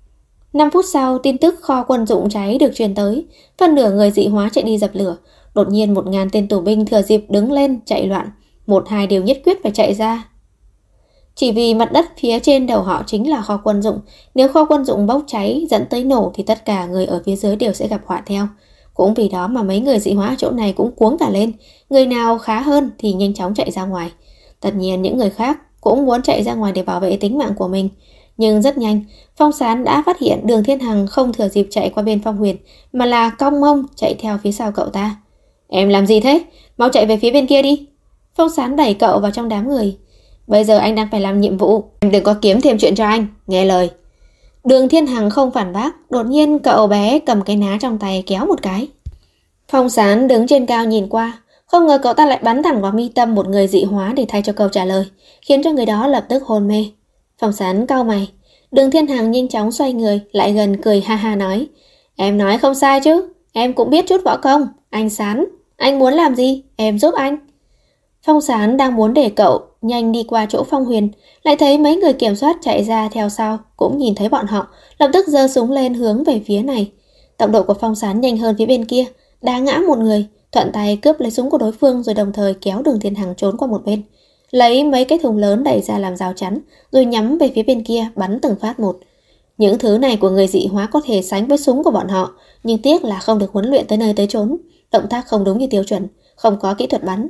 5 phút sau, tin tức kho quân dụng cháy được truyền tới. Phân nửa người dị hóa chạy đi dập lửa. Đột nhiên 1000 tên tù binh thừa dịp đứng lên chạy loạn. 1-2 đều nhất quyết phải chạy ra. Chỉ vì mặt đất phía trên đầu họ chính là kho quân dụng. Nếu kho quân dụng bốc cháy dẫn tới nổ thì tất cả người ở phía dưới đều sẽ gặp họa theo. Cũng vì đó mà mấy người dị hóa ở chỗ này cũng cuống cả lên. Người nào khá hơn thì nhanh chóng chạy ra ngoài. Tất nhiên những người khác cũng muốn chạy ra ngoài để bảo vệ tính mạng của mình. Nhưng rất nhanh, Phong Sán đã phát hiện Đường Thiên Hằng không thừa dịp chạy qua bên Phong Huyền, mà là cong mông chạy theo phía sau cậu ta. Em làm gì thế? Mau chạy về phía bên kia đi. Phong Sán đẩy cậu vào trong đám người. Bây giờ anh đang phải làm nhiệm vụ, em đừng có kiếm thêm chuyện cho anh, nghe lời. Đường Thiên Hằng không phản bác. Đột nhiên cậu bé cầm cái ná trong tay kéo một cái. Phong Sán đứng trên cao nhìn qua, không ngờ cậu ta lại bắn thẳng vào mi tâm một người dị hóa để thay cho câu trả lời, khiến cho người đó lập tức hôn mê. Phong Sán cau mày. Đường Thiên Hằng nhanh chóng xoay người lại gần, cười ha ha nói: Em nói không sai chứ, em cũng biết chút võ công. Anh Sán, anh muốn làm gì, em giúp anh. Phong Sán đang muốn để cậu nhanh đi qua chỗ Phong Huyền, lại thấy mấy người kiểm soát chạy ra theo sau, cũng nhìn thấy bọn họ, lập tức giơ súng lên hướng về phía này. Tốc độ của Phong Sán nhanh hơn phía bên kia, đá ngã một người, thuận tay cướp lấy súng của đối phương rồi đồng thời kéo Đường Thiên Hằng trốn qua một bên, lấy mấy cái thùng lớn đẩy ra làm rào chắn, rồi nhắm về phía bên kia bắn từng phát một. Những thứ này của người dị hóa có thể sánh với súng của bọn họ, nhưng tiếc là không được huấn luyện tới nơi tới chốn, động tác không đúng như tiêu chuẩn, không có kỹ thuật bắn.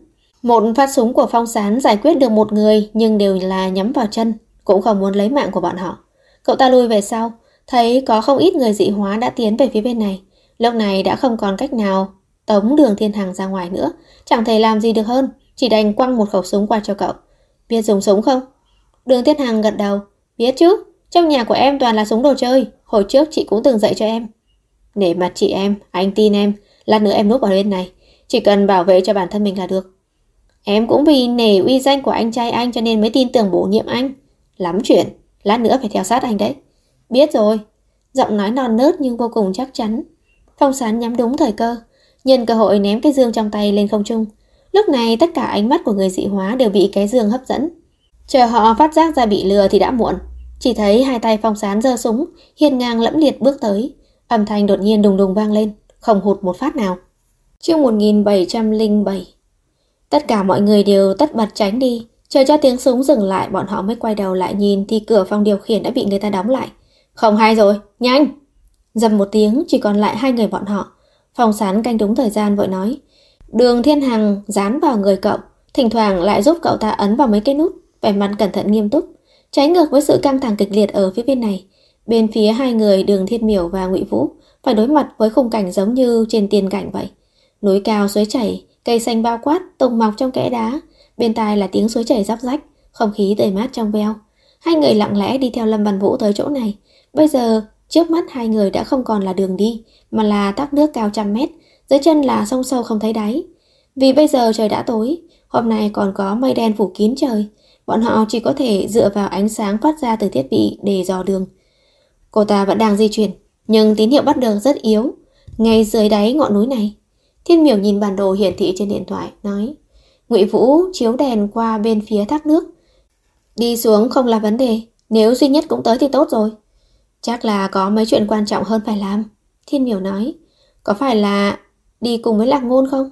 Một phát súng của Phong Sán giải quyết được một người, nhưng đều là nhắm vào chân, cũng không muốn lấy mạng của bọn họ. Cậu ta lui về sau, thấy có không ít người dị hóa đã tiến về phía bên này. Lúc này đã không còn cách nào tống Đường Thiên Hằng ra ngoài nữa, chẳng thể làm gì được hơn, chỉ đành quăng một khẩu súng qua cho cậu. Biết dùng súng không? Đường Thiên Hằng gật đầu. Biết chứ, trong nhà của em toàn là súng đồ chơi, hồi trước chị cũng từng dạy cho em. Nể mặt chị em, anh tin em, lát nữa em núp ở bên này, chỉ cần bảo vệ cho bản thân mình là được. Em cũng vì nể uy danh của anh trai anh cho nên mới tin tưởng bổ nhiệm anh. Lắm chuyện, lát nữa phải theo sát anh đấy. Biết rồi. Giọng nói non nớt nhưng vô cùng chắc chắn. Phong Sán nhắm đúng thời cơ, nhân cơ hội ném cái dương trong tay lên không trung. Lúc này tất cả ánh mắt của người dị hóa đều bị cái dương hấp dẫn. Chờ họ phát giác ra bị lừa thì đã muộn. Chỉ thấy hai tay Phong Sán giơ súng, hiên ngang lẫm liệt bước tới. Âm thanh đột nhiên đùng đùng vang lên, không hụt một phát nào. Chương 1707. Tất cả mọi người đều tất bật tránh đi. Chờ cho tiếng súng dừng lại, bọn họ mới quay đầu lại nhìn thì cửa phòng điều khiển đã bị người ta đóng lại. Không hay rồi, nhanh! Dầm một tiếng, chỉ còn lại hai người bọn họ. Phong Sán canh đúng thời gian vội nói. Đường Thiên Hằng dán vào người cậu, thỉnh thoảng lại giúp cậu ta ấn vào mấy cái nút, vẻ mặt cẩn thận nghiêm túc, trái ngược với sự căng thẳng kịch liệt ở phía bên này. Bên phía hai người Đường Thiên Miểu và Ngụy Vũ phải đối mặt với khung cảnh giống như trên tiên cảnh vậy. Núi cao suối chảy, cây xanh bao quát, tùng mọc trong kẽ đá, bên tai là tiếng suối chảy róc rách, không khí tươi mát trong veo. Hai người lặng lẽ đi theo Lâm Văn Vũ tới chỗ này. Bây giờ trước mắt hai người đã không còn là đường đi, mà là thác nước cao trăm mét, dưới chân là sông sâu không thấy đáy. Vì bây giờ trời đã tối, hôm nay còn có mây đen phủ kín trời, bọn họ chỉ có thể dựa vào ánh sáng phát ra từ thiết bị để dò đường. Cô ta vẫn đang di chuyển, nhưng tín hiệu bắt được rất yếu, ngay dưới đáy ngọn núi này. Thiên Miểu nhìn bản đồ hiển thị trên điện thoại, nói. Ngụy Vũ chiếu đèn qua bên phía thác nước. Đi xuống không là vấn đề, nếu duy nhất cũng tới thì tốt rồi. Chắc là có mấy chuyện quan trọng hơn phải làm. Thiên Miểu nói. Có phải là đi cùng với Lạc Ngôn không?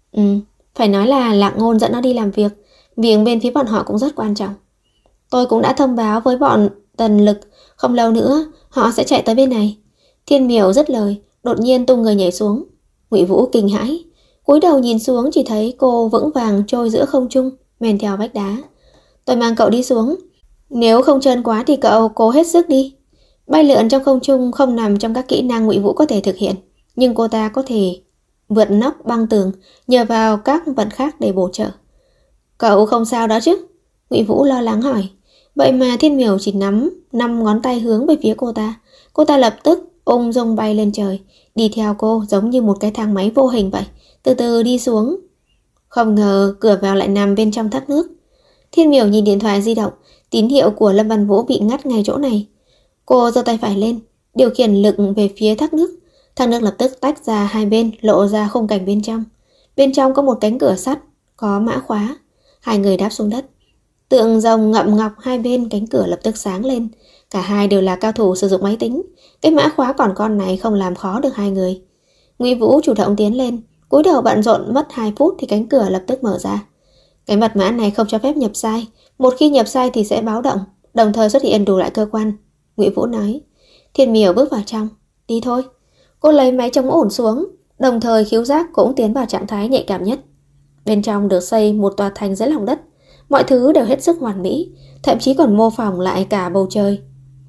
Phải nói là Lạc Ngôn dẫn nó đi làm việc. Việc bên phía bọn họ cũng rất quan trọng. Tôi cũng đã thông báo với bọn Tần Lực, không lâu nữa họ sẽ chạy tới bên này. Thiên Miểu dứt lời, đột nhiên tung người nhảy xuống. Ngụy Vũ kinh hãi, cúi đầu nhìn xuống chỉ thấy cô vững vàng trôi giữa không trung, men theo vách đá. Tôi mang cậu đi xuống, nếu không trơn quá thì cậu cố hết sức đi. Bay lượn trong không trung không nằm trong các kỹ năng Ngụy Vũ có thể thực hiện, nhưng cô ta có thể vượt nóc băng tường nhờ vào các vật khác để bổ trợ. Cậu không sao đó chứ? Ngụy Vũ lo lắng hỏi. Vậy mà Thiên Miểu chỉ nắm 5 ngón tay hướng về phía cô ta. Cô ta lập tức ung dung bay lên trời, đi theo cô giống như một cái thang máy vô hình vậy, từ từ đi xuống. Không ngờ cửa vào lại nằm bên trong thác nước. Thiên Miểu nhìn điện thoại di động, tín hiệu của Lâm Văn Vũ bị ngắt ngay chỗ này. Cô giơ tay phải lên, điều khiển lực về phía thác nước. Thác nước lập tức tách ra hai bên, lộ ra khung cảnh bên trong. Bên trong có một cánh cửa sắt, có mã khóa. Hai người đáp xuống đất. Tượng rồng ngậm ngọc hai bên cánh cửa lập tức sáng lên. Cả hai đều là cao thủ sử dụng máy tính. Cái mã khóa còn con này không làm khó được hai người. Ngụy Vũ chủ động tiến lên, cúi đầu bận rộn mất 2 phút thì cánh cửa lập tức mở ra. Cái mật mã này không cho phép nhập sai. Một khi nhập sai thì sẽ báo động, đồng thời xuất hiện đủ loại cơ quan. Ngụy Vũ nói. Thiên Miểu bước vào trong. Đi thôi. Cô lấy máy chống ổn xuống, đồng thời khiếu giác cũng tiến vào trạng thái nhạy cảm nhất. Bên trong được xây một tòa thành dưới lòng đất. Mọi thứ đều hết sức hoàn mỹ, thậm chí còn mô phỏng lại cả bầu trời.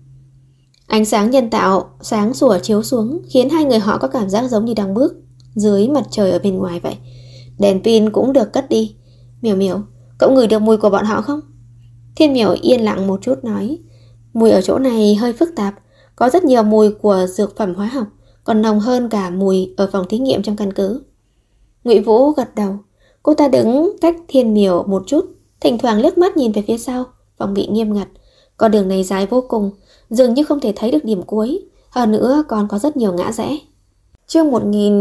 Ánh sáng nhân tạo sáng sủa chiếu xuống, khiến hai người họ có cảm giác giống như đang bước dưới mặt trời ở bên ngoài vậy. Đèn pin cũng được cất đi. Miểu Miểu, cậu ngửi được mùi của bọn họ không? Thiên Miểu yên lặng một chút nói. Mùi ở chỗ này hơi phức tạp, có rất nhiều mùi của dược phẩm hóa học, còn nồng hơn cả mùi ở phòng thí nghiệm trong căn cứ. Ngụy Vũ gật đầu. Cô ta đứng cách Thiên Miểu một chút, thỉnh thoảng liếc mắt nhìn về phía sau. Phòng bị nghiêm ngặt, con đường này dài vô cùng, dường như không thể thấy được điểm cuối. Hơn nữa còn có rất nhiều ngã rẽ. Chương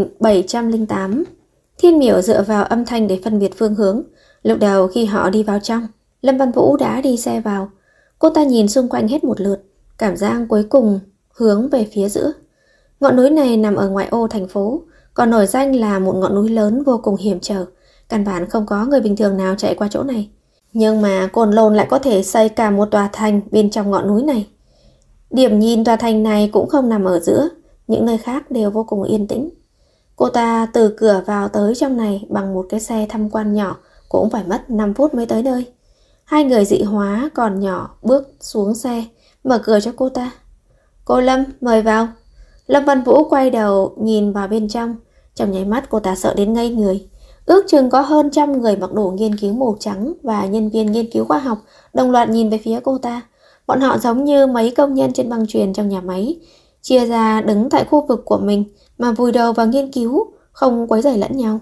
1708. Thiên Miểu dựa vào âm thanh để phân biệt phương hướng. Lúc đầu khi họ đi vào trong, Lâm Văn Vũ đã đi xe vào. Cô ta nhìn xung quanh hết một lượt, cảm giác cuối cùng hướng về phía giữa. Ngọn núi này nằm ở ngoại ô thành phố, còn nổi danh là một ngọn núi lớn vô cùng hiểm trở. Căn bản không có người bình thường nào chạy qua chỗ này. Nhưng mà Cồn Lôn lại có thể xây cả một tòa thành bên trong ngọn núi này. Điểm nhìn tòa thành này cũng không nằm ở giữa, những nơi khác đều vô cùng yên tĩnh. Cô ta từ cửa vào tới trong này bằng một cái xe tham quan nhỏ, cũng phải mất 5 phút mới tới nơi. Hai người dị hóa còn nhỏ bước xuống xe, mở cửa cho cô ta. Cô Lâm, mời vào. Lâm Văn Vũ quay đầu nhìn vào bên trong. Trong nháy mắt cô ta sợ đến ngây người. Ước chừng có hơn 100 người mặc đồ nghiên cứu màu trắng và nhân viên nghiên cứu khoa học đồng loạt nhìn về phía cô ta. Bọn họ giống như mấy công nhân trên băng chuyền trong nhà máy, chia ra đứng tại khu vực của mình mà vùi đầu vào nghiên cứu, không quấy rầy lẫn nhau.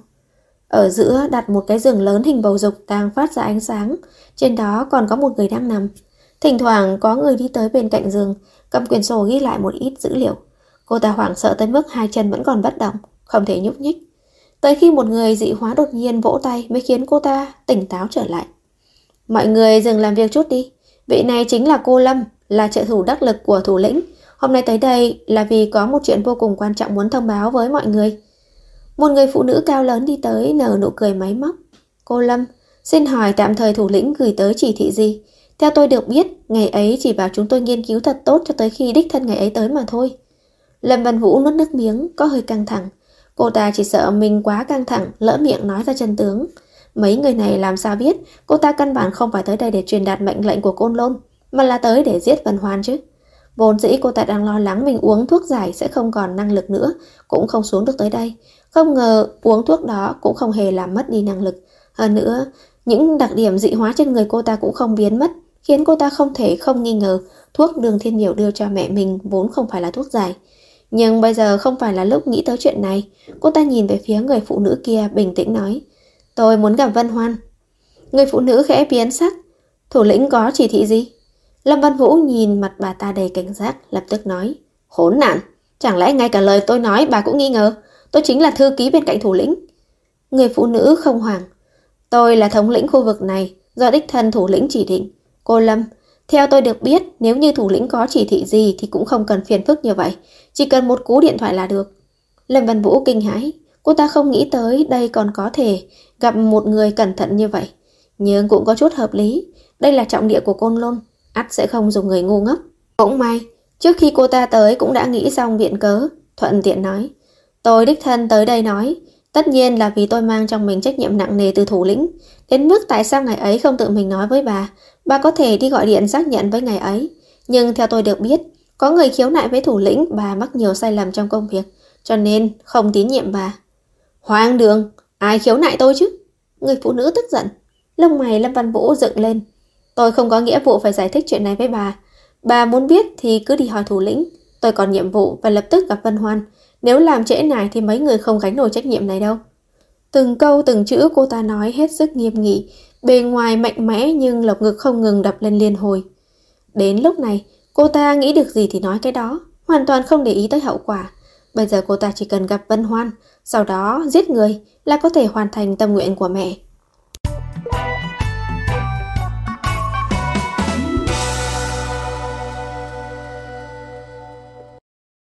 Ở giữa đặt một cái giường lớn hình bầu dục đang phát ra ánh sáng, trên đó còn có một người đang nằm. Thỉnh thoảng có người đi tới bên cạnh giường, cầm quyển sổ ghi lại một ít dữ liệu. Cô ta hoảng sợ tới mức hai chân vẫn còn bất động, không thể nhúc nhích. Tới khi một người dị hóa đột nhiên vỗ tay mới khiến cô ta tỉnh táo trở lại. Mọi người dừng làm việc chút đi. Vị này chính là cô Lâm, là trợ thủ đắc lực của thủ lĩnh. Hôm nay tới đây là vì có một chuyện vô cùng quan trọng muốn thông báo với mọi người. Một người phụ nữ cao lớn đi tới nở nụ cười máy móc. Cô Lâm, xin hỏi tạm thời thủ lĩnh gửi tới chỉ thị gì? Theo tôi được biết, ngày ấy chỉ bảo chúng tôi nghiên cứu thật tốt cho tới khi đích thân ngày ấy tới mà thôi. Lâm Văn Vũ nuốt nước miếng, có hơi căng thẳng. Cô ta chỉ sợ mình quá căng thẳng, lỡ miệng nói ra chân tướng. Mấy người này làm sao biết cô ta căn bản không phải tới đây để truyền đạt mệnh lệnh của Côn Lôn, mà là tới để giết Vân Hoan chứ. Vốn dĩ cô ta đang lo lắng mình uống thuốc giải sẽ không còn năng lực nữa, cũng không xuống được tới đây. Không ngờ uống thuốc đó cũng không hề làm mất đi năng lực. Hơn nữa, những đặc điểm dị hóa trên người cô ta cũng không biến mất, khiến cô ta không thể không nghi ngờ thuốc Đường Thiên Miểu đưa cho mẹ mình vốn không phải là thuốc giải. Nhưng bây giờ không phải là lúc nghĩ tới chuyện này. Cô ta nhìn về phía người phụ nữ kia bình tĩnh nói, tôi muốn gặp Vân Hoan. Người phụ nữ khẽ biến sắc. Thủ lĩnh có chỉ thị gì? Lâm Văn Vũ nhìn mặt bà ta đầy cảnh giác, lập tức nói, khốn nạn, chẳng lẽ ngay cả lời tôi nói bà cũng nghi ngờ? Tôi chính là thư ký bên cạnh thủ lĩnh. Người phụ nữ không hoảng, tôi là thống lĩnh khu vực này, do đích thân thủ lĩnh chỉ định. Cô Lâm, theo tôi được biết, nếu như thủ lĩnh có chỉ thị gì thì cũng không cần phiền phức như vậy, chỉ cần một cú điện thoại là được. Lâm Văn Vũ kinh hãi, cô ta không nghĩ tới đây còn có thể gặp một người cẩn thận như vậy. Nhưng cũng có chút hợp lý, đây là trọng địa của Côn Lôn, ắt sẽ không dùng người ngu ngốc. Cũng may, trước khi cô ta tới cũng đã nghĩ xong viện cớ, thuận tiện nói, tôi đích thân tới đây nói, tất nhiên là vì tôi mang trong mình trách nhiệm nặng nề từ thủ lĩnh, đến mức tại sao ngày ấy không tự mình nói với bà có thể đi gọi điện xác nhận với ngày ấy. Nhưng theo tôi được biết, có người khiếu nại với thủ lĩnh bà mắc nhiều sai lầm trong công việc, cho nên không tín nhiệm bà. Hoang đường, ai khiếu nại tôi chứ? Người phụ nữ tức giận. Lông mày Lâm Văn Vũ dựng lên. Tôi không có nghĩa vụ phải giải thích chuyện này với bà. Bà muốn biết thì cứ đi hỏi thủ lĩnh. Tôi còn nhiệm vụ phải lập tức gặp Vân Hoan. Nếu làm trễ này thì mấy người không gánh nổi trách nhiệm này đâu. Từng câu từng chữ cô ta nói hết sức nghiêm nghị, bề ngoài mạnh mẽ nhưng lồng ngực không ngừng đập lên liên hồi. Đến lúc này, cô ta nghĩ được gì thì nói cái đó, hoàn toàn không để ý tới hậu quả. Bây giờ cô ta chỉ cần gặp Vân Hoan, sau đó giết người là có thể hoàn thành tâm nguyện của mẹ.